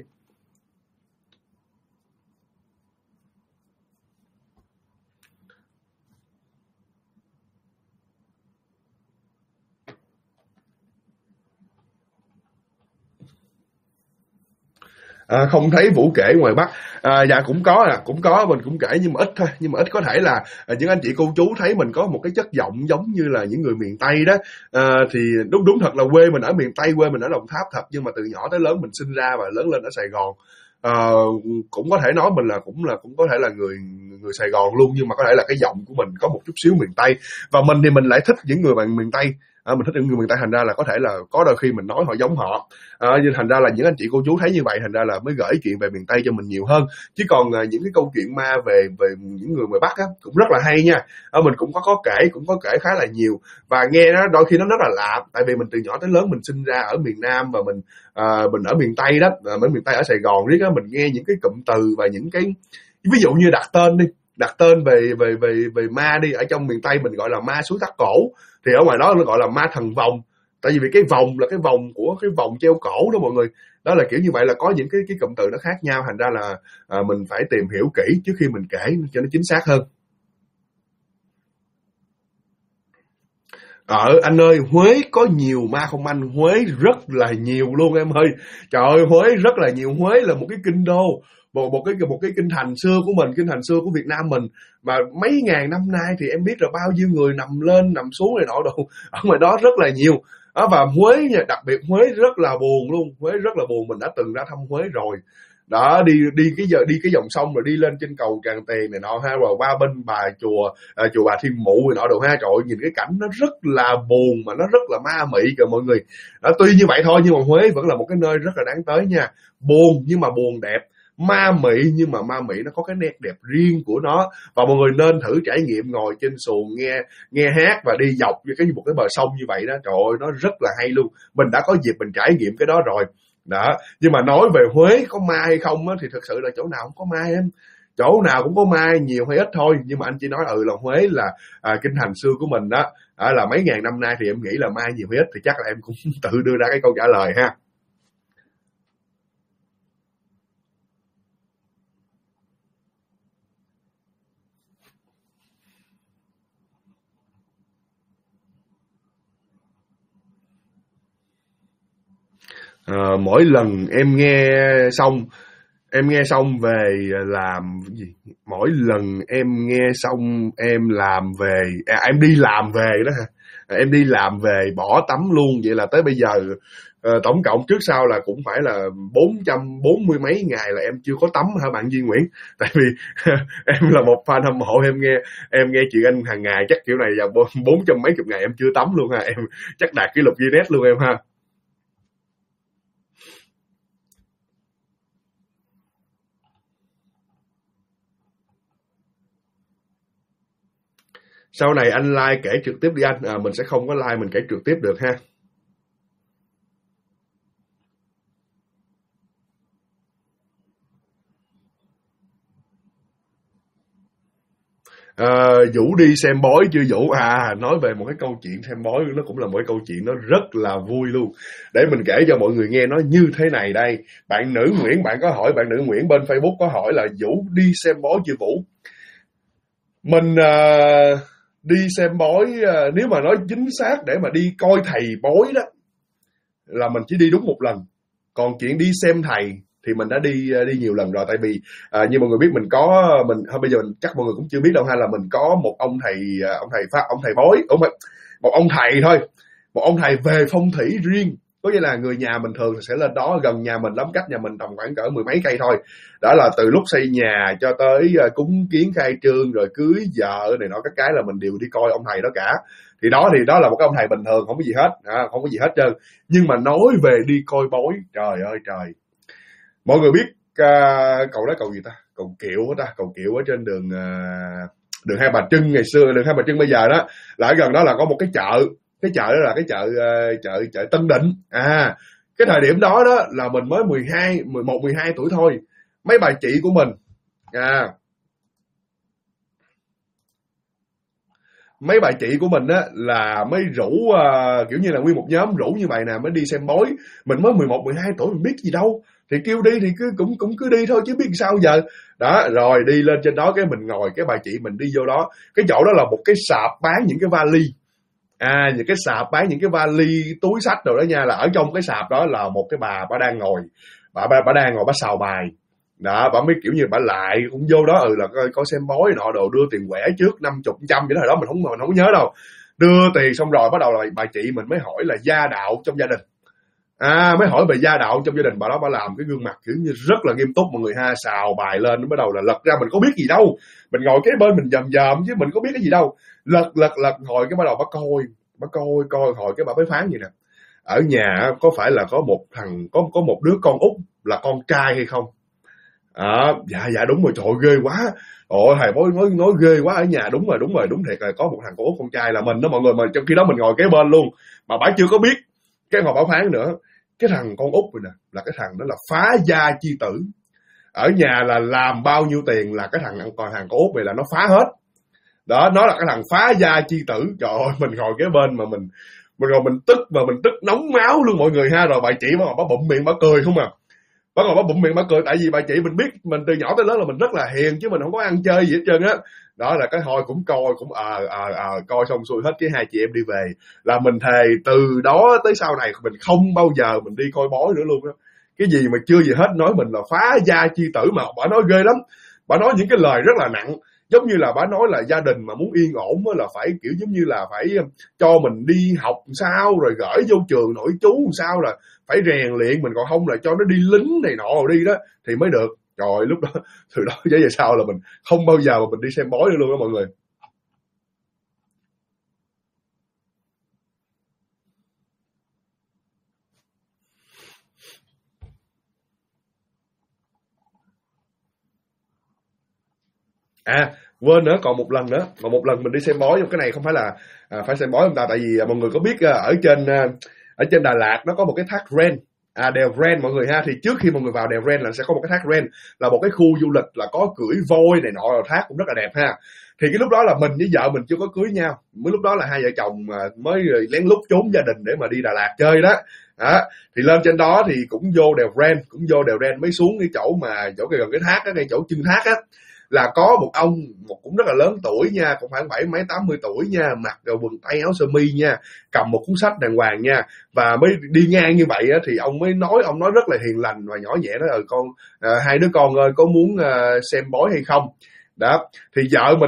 Không thấy Vũ kể ngoài Bắc. Dạ cũng có, mình cũng kể nhưng mà ít thôi, nhưng mà ít. Có thể là những anh chị cô chú thấy mình có một cái chất giọng giống như là những người miền Tây đó. Thì đúng thật là quê mình ở miền Tây, quê mình ở Đồng Tháp thật, nhưng mà từ nhỏ tới lớn mình sinh ra và lớn lên ở Sài Gòn. Ờ, cũng có thể nói mình là cũng có thể là người người Sài Gòn luôn, nhưng mà có thể là cái giọng của mình có một chút xíu miền Tây, và mình thì mình lại thích những người bạn miền Tây. Mình thích những người miền Tây, thành ra là có thể là có đôi khi mình nói họ giống họ. Nhưng thành ra là những anh chị cô chú thấy như vậy, thành ra là mới gửi chuyện về miền Tây cho mình nhiều hơn. Chứ còn những cái câu chuyện ma về về những người ngoài Bắc á cũng rất là hay nha. Mình cũng có kể khá là nhiều, và nghe nó đôi khi nó rất là lạ, tại vì mình từ nhỏ tới lớn mình sinh ra ở miền Nam, và mình ở miền Tây đó, ở miền Tây ở Sài Gòn riết á, mình nghe những cái cụm từ và những cái ví dụ như đặt tên về về về về ma đi, ở trong miền Tây mình gọi là ma suối Thác Cổ, thì ở ngoài đó nó gọi là ma thần vòng. Tại vì cái vòng là cái vòng của cái vòng treo cổ đó mọi người. Đó là kiểu như vậy, là có những cái cụm từ nó khác nhau, thành ra là mình phải tìm hiểu kỹ trước khi mình kể cho nó chính xác hơn. Anh ơi, Huế có nhiều ma không anh? Huế rất là nhiều luôn em ơi. Trời ơi, Huế rất là nhiều. Huế là một cái kinh đô, một cái kinh thành xưa của mình, kinh thành xưa của Việt Nam mình, mà mấy ngàn năm nay thì em biết là bao nhiêu người nằm lên nằm xuống này nọ đâu, ở ngoài đó rất là nhiều. Và Huế nha, đặc biệt Huế rất là buồn luôn. Huế rất là buồn, mình đã từng ra thăm Huế rồi. Đó, đi cái dòng sông rồi đi lên trên cầu Tràng Tiền này nọ ha, rồi qua bên chùa Bà Thiên Mụ này nọ đồ ha. Trời ơi, nhìn cái cảnh nó rất là buồn mà nó rất là ma mị kìa mọi người. Tuy như vậy thôi, nhưng mà Huế vẫn là một cái nơi rất là đáng tới nha. Buồn nhưng mà buồn đẹp, ma mị nhưng mà ma mị nó có cái nét đẹp riêng của nó, và mọi người nên thử trải nghiệm ngồi trên xuồng nghe hát và đi dọc một cái bờ sông như vậy đó. Trời ơi, nó rất là hay luôn. Mình đã có dịp mình trải nghiệm cái đó rồi đó. Nhưng mà nói về Huế có ma hay không á, thì thực sự là chỗ nào cũng có ma em, chỗ nào cũng có ma, nhiều hay ít thôi. Nhưng mà anh chỉ nói là Huế là kinh thành xưa của mình đó, là mấy ngàn năm nay, thì em nghĩ là ma nhiều hay ít thì chắc là em cũng tự đưa ra cái câu trả lời ha. Mỗi lần em nghe xong về làm cái gì, mỗi lần em nghe xong em làm về em đi làm về đó hả. Em đi làm về bỏ tắm luôn, vậy là tới bây giờ tổng cộng trước sau là cũng phải là 440 mấy ngày là em chưa có tắm hả bạn Duy Nguyễn. Tại vì em là một fan hâm mộ, em nghe chuyện anh hàng ngày, chắc kiểu này là 400 mấy chục ngày em chưa tắm luôn ha. Em chắc đạt kỷ lục Guinness luôn em ha. Sau này anh like kể trực tiếp đi anh. Mình sẽ không có like mình kể trực tiếp được ha. Vũ đi xem bói chưa Vũ? Nói về một cái câu chuyện xem bói, nó cũng là một cái câu chuyện nó rất là vui luôn. Để mình kể cho mọi người nghe nó như thế này đây. Bạn nữ Nguyễn bạn nữ Nguyễn bên Facebook có hỏi là Vũ đi xem bói chưa Vũ? Mình đi xem bói, nếu mà nói chính xác để mà đi coi thầy bói đó là mình chỉ đi đúng một lần. Còn chuyện đi xem thầy thì mình đã đi nhiều lần rồi. Tại vì như mọi người biết, mình bây giờ chắc mọi người cũng chưa biết đâu ha, là mình có một ông thầy bói, một ông thầy thôi, một ông thầy về phong thủy riêng. Có nghĩa là người nhà mình thường sẽ lên đó, gần nhà mình lắm, cách nhà mình tầm khoảng cỡ mười mấy cây thôi. Đó là từ lúc xây nhà cho tới cúng kiến khai trương rồi cưới vợ này nọ các cái là mình đều đi coi ông thầy đó cả. Thì đó là một cái ông thầy bình thường, không có gì hết, không có gì hết trơn. Nhưng mà nói về đi coi bói, trời ơi trời, mọi người biết cầu đó cầu gì ta, cầu Kiệu ta, cầu Kiệu ở trên đường Hai Bà Trưng ngày xưa, đường Hai Bà Trưng bây giờ đó, là ở gần đó là có một cái chợ. Cái chợ đó là cái chợ Tân Định. Cái thời điểm đó là mình mới 11 12 tuổi thôi. Mấy bà chị của mình mấy bà chị của mình á là mới rủ, kiểu như là nguyên một nhóm rủ như vậy nè, mới đi xem bói. Mình mới 11 12 tuổi, mình biết gì đâu, thì kêu đi thì cũng cứ đi thôi chứ biết sao giờ. Đó, rồi đi lên trên đó, cái mình ngồi, cái bà chị mình đi vô đó. Cái chỗ đó là một cái sạp bán những cái vali, những cái sạp bán những cái vali túi xách rồi đó nha. Là ở trong cái sạp đó là một cái bà đang ngồi, bà đang ngồi bà xào bài đó. Bà mới kiểu như bà lại cũng vô đó, là coi xem bói nọ đồ, đưa tiền quẻ trước 50 100 vậy đó. Hồi đó mình không nhớ đâu. Đưa tiền xong rồi bắt đầu là bà chị mình mới hỏi là gia đạo trong gia đình. Mới hỏi về gia đạo trong gia đình bà đó, bà làm cái gương mặt kiểu như rất là nghiêm túc mọi người ha, xào bài lên, nó bắt đầu là lật ra, mình có biết gì đâu, mình ngồi kế bên mình dòm dòm chứ mình có biết cái gì đâu, lật hồi cái bắt đầu bà coi hồi cái bà mới phán gì nè: ở nhà có phải là có một thằng, có một đứa con út là con trai hay không? Dạ đúng rồi, trời ơi, ghê quá. Ôi thầy bói nói ghê quá, ở nhà đúng rồi, đúng thiệt là có một thằng con út con trai là mình đó mọi người, mà trong khi đó mình ngồi kế bên luôn mà bà chưa có biết. Cái hồi bảo phán nữa, cái thằng con út này nè là cái thằng đó là phá gia chi tử, ở nhà là làm bao nhiêu tiền là cái thằng con út này là nó phá hết đó, nó là cái thằng phá gia chi tử. Trời ơi, mình ngồi kế bên mà mình ngồi mình tức nóng máu luôn mọi người ha. Rồi bà chị bà bụm miệng bà cười không à, bà ngồi bà bụm miệng bà cười, tại vì bà chị mình biết mình từ nhỏ tới lớn là mình rất là hiền chứ mình không có ăn chơi gì hết trơn á. Đó là cái hồi cũng coi cũng coi xong xuôi hết, cái hai chị em đi về là mình thề từ đó tới sau này mình không bao giờ mình đi coi bói nữa luôn á. Cái gì mà chưa gì hết nói mình là phá gia chi tử, mà bà nói ghê lắm. Bà nói những cái lời rất là nặng, giống như là bà nói là gia đình mà muốn yên ổn là phải kiểu giống như là phải cho mình đi học sao, rồi gửi vô trường nội trú sao, là phải rèn luyện mình, còn không là cho nó đi lính này nọ rồi đi đó thì mới được. Rồi lúc đó từ đó tới về sau là mình không bao giờ mà mình đi xem bói nữa luôn đó mọi người. Quên nữa, còn một lần mình đi xem bói, cái này không phải là phải xem bói không ta, tại vì mọi người có biết ở trên Đà Lạt nó có một cái thác Ren, đèo Ren mọi người ha. Thì trước khi mọi người vào đèo Ren là sẽ có một cái thác Ren, là một cái khu du lịch là có cưỡi voi này nọ, rồi thác cũng rất là đẹp ha. Thì cái lúc đó là mình với vợ mình chưa có cưới nhau, mới lúc đó là hai vợ chồng mới lén lút trốn gia đình để mà đi Đà Lạt chơi đó. Thì lên trên đó thì cũng vô đèo Ren mới xuống cái chỗ mà chỗ gần cái thác á, ngay chỗ chân thác á, là có một ông, cũng rất là lớn tuổi nha, cũng khoảng 70 80 tuổi nha, mặc quần tây áo sơ mi nha, cầm một cuốn sách đàng hoàng nha, và mới đi ngang như vậy á, thì ông nói rất là hiền lành và nhỏ nhẹ đó: hai đứa con ơi, có muốn xem bói hay không? Đó, thì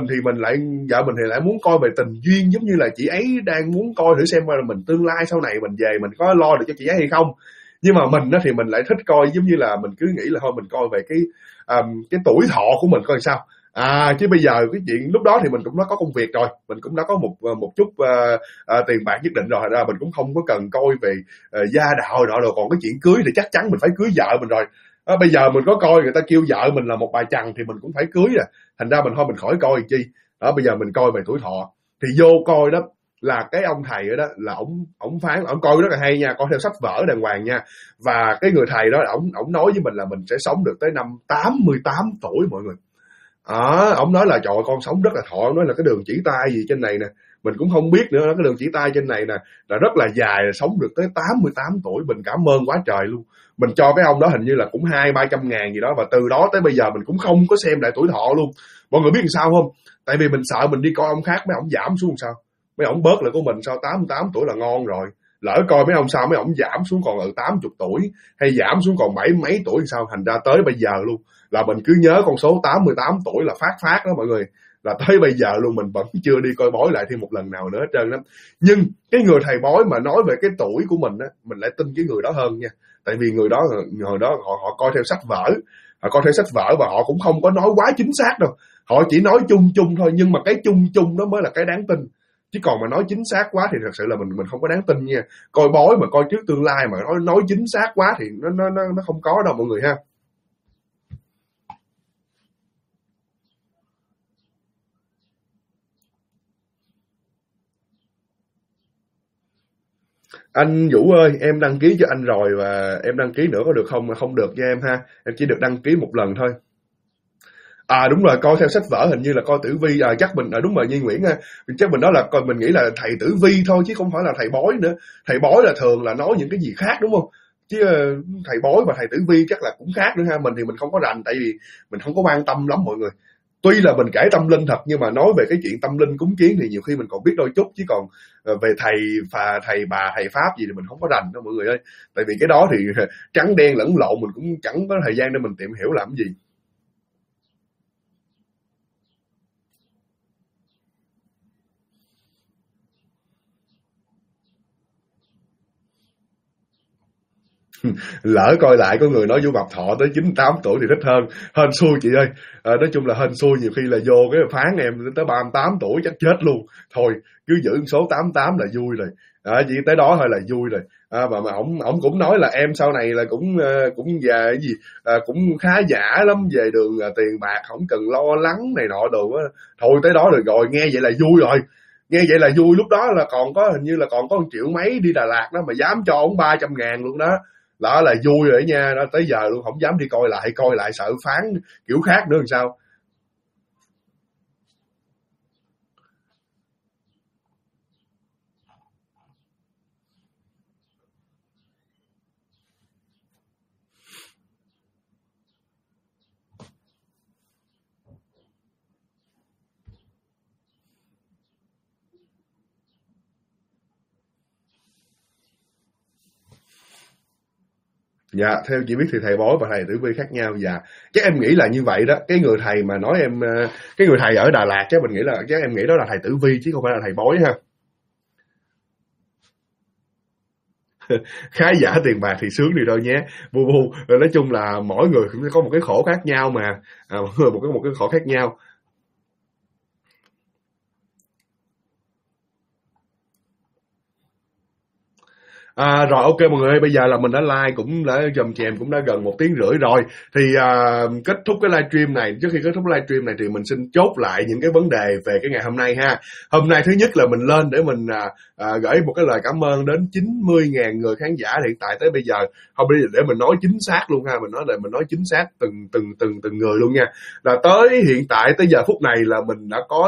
vợ mình thì lại muốn coi về tình duyên, giống như là chị ấy đang muốn coi thử xem là mình tương lai sau này mình về mình có lo được cho chị ấy hay không. Nhưng mà mình á thì mình lại thích coi, giống như là mình cứ nghĩ là thôi mình coi về cái tuổi thọ của mình coi sao. Chứ bây giờ cái chuyện lúc đó thì mình cũng đã có công việc rồi, mình cũng đã có một chút tiền bạc nhất định rồi, ra mình cũng không có cần coi về gia đạo rồi. Còn cái chuyện cưới thì chắc chắn mình phải cưới vợ mình rồi. Bây giờ mình có coi người ta kêu vợ mình là một bà chằn thì mình cũng phải cưới rồi, thành ra mình khỏi coi chi. Bây giờ mình coi về tuổi thọ thì vô coi đó, là cái ông thầy đó là ổng phán, ổng coi rất là hay nha, coi theo sách vở đàng hoàng nha. Và cái người thầy đó ổng nói với mình là mình sẽ sống được tới năm 88 tuổi mọi người. Ổng nói là trời ơi, con sống rất là thọ. Ổng nói là cái đường chỉ tay gì trên này nè, mình cũng không biết nữa, cái đường chỉ tay trên này nè là rất là dài, là sống được tới 88 tuổi. Mình cảm ơn quá trời luôn. Mình cho cái ông đó hình như là cũng 200-300 ngàn gì đó, và từ đó tới bây giờ mình cũng không có xem lại tuổi thọ luôn. Mọi người biết làm sao không? Tại vì mình sợ mình đi coi ông khác mấy ông giảm xuống sao, mấy ông bớt lại của mình sao 88 tuổi là ngon rồi. Lỡ coi mấy ông sao mấy ông giảm xuống còn 80 tuổi, hay giảm xuống còn 70 mấy tuổi thì sao. Thành ra tới bây giờ luôn là mình cứ nhớ con số 88 tuổi là phát đó mọi người, là tới bây giờ luôn mình vẫn chưa đi coi bói lại thêm một lần nào nữa hết trơn lắm. Nhưng cái người thầy bói mà nói về cái tuổi của mình á, mình lại tin cái người đó hơn nha. Tại vì người đó họ coi theo sách vở, và họ cũng không có nói quá chính xác đâu. Họ chỉ nói chung chung thôi, nhưng mà cái chung chung đó mới là cái đáng tin. Chứ còn mà nói chính xác quá thì thật sự là mình không có đáng tin nha. Coi bói mà coi trước tương lai mà nói chính xác quá thì nó không có đâu mọi người ha. Anh Vũ ơi, em đăng ký cho anh rồi, và em đăng ký nữa có được không? Mà không được nha em ha. Em chỉ được đăng ký một lần thôi. Đúng rồi, coi theo sách vở hình như là coi tử vi. Chắc mình đúng rồi Nhi Nguyễn ha. Chắc mình nói là coi, mình nghĩ là thầy tử vi thôi chứ không phải là thầy bói nữa. Thầy bói là thường là nói những cái gì khác đúng không? Chứ thầy bói và thầy tử vi chắc là cũng khác nữa ha. Mình thì mình không có rành, tại vì mình không có quan tâm lắm mọi người. Tuy là mình kể tâm linh thật, nhưng mà nói về cái chuyện tâm linh cúng kiến thì nhiều khi mình còn biết đôi chút, chứ còn về thầy bà thầy pháp gì thì mình không có rành đâu mọi người ơi. Tại vì cái đó thì trắng đen lẫn lộn, mình cũng chẳng có thời gian để mình tìm hiểu làm cái gì. Lỡ coi lại có người nói Vũ Mập thọ tới 98 tuổi thì thích hơn. Hên xui chị ơi. Nói chung là hên xui, nhiều khi là vô cái phán em tới 38 tuổi chắc chết luôn. Thôi cứ giữ số 88 là vui rồi. Chỉ tới đó thôi là vui rồi. Mà ổng cũng nói là em sau này là cũng về cái gì cũng khá giả lắm, về đường tiền bạc không cần lo lắng này nọ đồ á. Thôi tới đó rồi, nghe vậy là vui rồi. Nghe vậy là vui, lúc đó là còn có, hình như là còn có 1 triệu mấy đi Đà Lạt đó, mà dám cho ổng 300.000 luôn đó. Đó là vui rồi nha, đó tới giờ luôn không dám đi coi lại sợ phán kiểu khác nữa làm sao. Dạ, theo chị biết thì thầy bói và thầy tử vi khác nhau. Dạ, chắc em nghĩ là như vậy đó. Cái người thầy mà nói em, cái người thầy ở Đà Lạt chắc mình nghĩ là, chắc em nghĩ đó là thầy tử vi chứ không phải là thầy bói ha. Khá giả tiền bạc thì sướng đi thôi nhé. Bu bu. Rồi nói chung là mỗi người cũng có một cái khổ khác nhau mà. Mỗi người một cái khổ khác nhau. Rồi ok mọi người ơi, bây giờ là mình đã like cũng đã chầm chèm cũng đã gần 1 tiếng rưỡi rồi. Thì kết thúc cái livestream này, trước khi kết thúc livestream này thì mình xin chốt lại những cái vấn đề về cái ngày hôm nay ha. Hôm nay thứ nhất là mình lên để mình gửi một cái lời cảm ơn đến 90.000 người khán giả hiện tại tới bây giờ. Không, để mình nói chính xác luôn ha, mình nói chính xác từng người luôn nha. Là tới hiện tại tới giờ phút này là mình đã có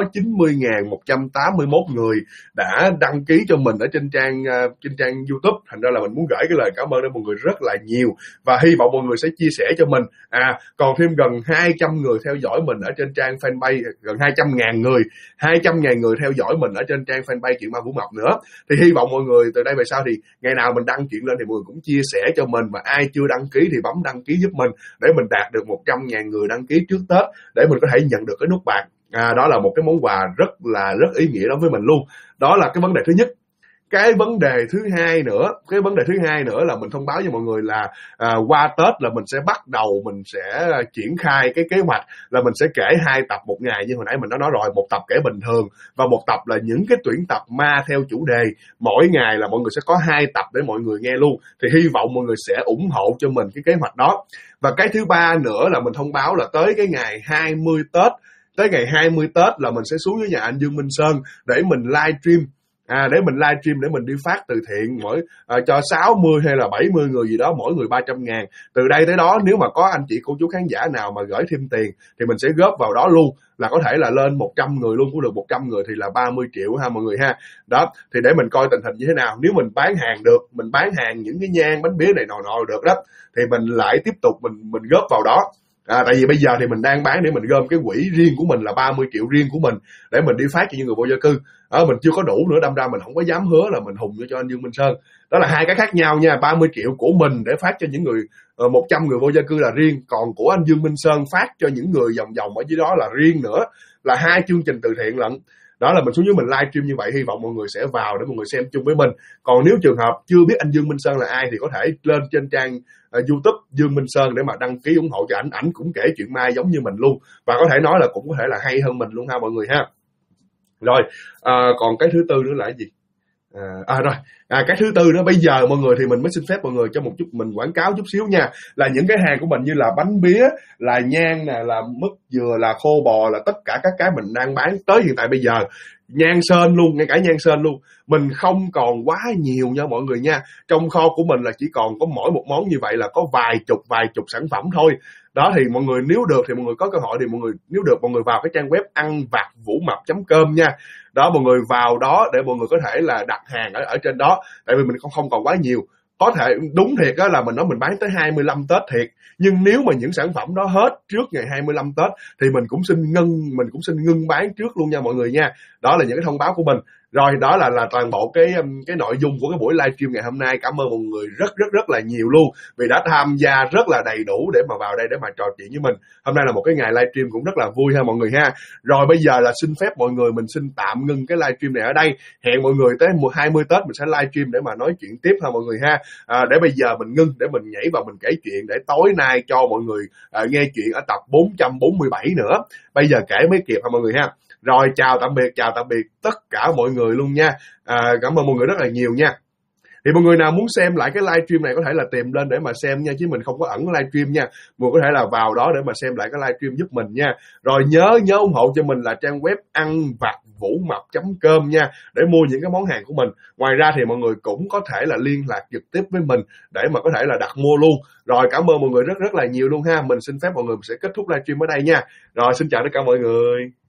90.181 người đã đăng ký cho mình ở trên trang YouTube. Thành ra là mình muốn gửi cái lời cảm ơn đến mọi người rất là nhiều, và hy vọng mọi người sẽ chia sẻ cho mình. Còn thêm gần 200 người theo dõi mình ở trên trang fanpage, gần 200.000 người theo dõi mình ở trên trang fanpage Chuyện Ma Vũ Mập nữa. Thì hy vọng mọi người từ đây về sau thì ngày nào mình đăng chuyện lên thì mọi người cũng chia sẻ cho mình, và ai chưa đăng ký thì bấm đăng ký giúp mình để mình đạt được 100.000 người đăng ký trước Tết để mình có thể nhận được cái nút bạc. Đó là một cái món quà rất ý nghĩa đối với mình luôn. Đó là cái vấn đề thứ nhất. Cái vấn đề thứ hai nữa là mình thông báo cho mọi người là qua Tết là mình sẽ bắt đầu, mình sẽ triển khai cái kế hoạch là mình sẽ kể 2 tập một ngày, như hồi nãy mình đã nói rồi. Một tập kể bình thường và một tập là những cái tuyển tập ma theo chủ đề. Mỗi ngày là mọi người sẽ có 2 tập để mọi người nghe luôn. Thì hy vọng mọi người sẽ ủng hộ cho mình cái kế hoạch đó. Và cái thứ ba nữa là mình thông báo là tới cái ngày 20 Tết, tới ngày 20 Tết là mình sẽ xuống với nhà anh Dương Minh Sơn để mình livestream. Để mình livestream, để mình đi phát từ thiện cho 60 hay là 70 người gì đó, mỗi người 300.000. Từ đây tới đó nếu mà có anh chị cô chú khán giả nào mà gửi thêm tiền thì mình sẽ góp vào đó luôn, là có thể là lên 100 người luôn cũng được. 100 người thì là 30 triệu ha mọi người ha. Đó, thì để mình coi tình hình như thế nào. Nếu mình bán hàng được, mình bán hàng những cái nhang bánh bía này nọ được đó, thì mình lại tiếp tục mình góp vào đó. Tại vì bây giờ thì mình đang bán để mình gom cái quỹ riêng của mình là 30 triệu riêng của mình để mình đi phát cho những người vô gia cư. Mình chưa có đủ nữa, đâm ra mình không có dám hứa là mình hùng cho anh Dương Minh Sơn. Đó là 2 cái khác nhau nha. 30 triệu của mình để phát cho những người 100 người vô gia cư là riêng, còn của anh Dương Minh Sơn phát cho những người vòng ở dưới đó là riêng nữa, là 2 chương trình từ thiện lận. Đó là mình xuống dưới mình livestream như vậy, hy vọng mọi người sẽ vào để mọi người xem chung với mình. Còn nếu trường hợp chưa biết anh Dương Minh Sơn là ai thì có thể lên trên trang YouTube Dương Minh Sơn để mà đăng ký ủng hộ cho ảnh. Ảnh cũng kể chuyện ma giống như mình luôn, và có thể nói là cũng có thể là hay hơn mình luôn ha mọi người ha. Rồi còn cái thứ tư nữa là cái gì? Cái thứ tư đó, bây giờ mọi người thì mình mới xin phép mọi người cho một chút mình quảng cáo chút xíu nha. Là những cái hàng của mình như là bánh bía, là nhang nè, là mứt dừa, là khô bò, là tất cả các cái mình đang bán tới hiện tại bây giờ. Nhang sơn luôn, ngay cả nhang sơn luôn, mình không còn quá nhiều nha mọi người nha. Trong kho của mình là chỉ còn có mỗi một món như vậy là có vài chục sản phẩm thôi. Đó, thì mọi người nếu được thì mọi người có cơ hội thì mọi người, nếu được mọi người vào cái trang web anvacvũmập.com nha. Đó, mọi người vào đó để mọi người có thể là đặt hàng ở trên đó. Tại vì mình không còn quá nhiều. Có thể đúng thiệt đó là mình nói mình bán tới 25 Tết thiệt, nhưng nếu mà những sản phẩm đó hết trước ngày 25 Tết thì mình cũng xin ngưng bán trước luôn nha mọi người nha. Đó là những cái thông báo của mình. Rồi đó là toàn bộ cái nội dung của cái buổi livestream ngày hôm nay. Cảm ơn mọi người rất là nhiều luôn vì đã tham gia rất là đầy đủ để mà vào đây để mà trò chuyện với mình. Hôm nay là một cái ngày livestream cũng rất là vui ha mọi người ha. Rồi bây giờ là xin phép mọi người mình xin tạm ngưng cái livestream này ở đây. Hẹn mọi người tới 20 Tết mình sẽ livestream để mà nói chuyện tiếp ha mọi người ha. Để bây giờ mình ngưng để mình nhảy vào mình kể chuyện để tối nay cho mọi người nghe chuyện ở tập 447 nữa. Bây giờ kể mới kịp ha mọi người ha. Rồi chào tạm biệt tất cả mọi người luôn nha. Cảm ơn mọi người rất là nhiều nha. Thì mọi người nào muốn xem lại cái livestream này có thể là tìm lên để mà xem nha, chứ mình không có ẩn livestream nha. Mọi người có thể là vào đó để mà xem lại cái livestream giúp mình nha. Rồi nhớ ủng hộ cho mình là trang web anvặt.vũ mập.com nha, để mua những cái món hàng của mình. Ngoài ra thì mọi người cũng có thể là liên lạc trực tiếp với mình để mà có thể là đặt mua luôn. Rồi cảm ơn mọi người rất là nhiều luôn ha. Mình xin phép mọi người sẽ kết thúc livestream ở đây nha. Rồi xin chào tất cả mọi người.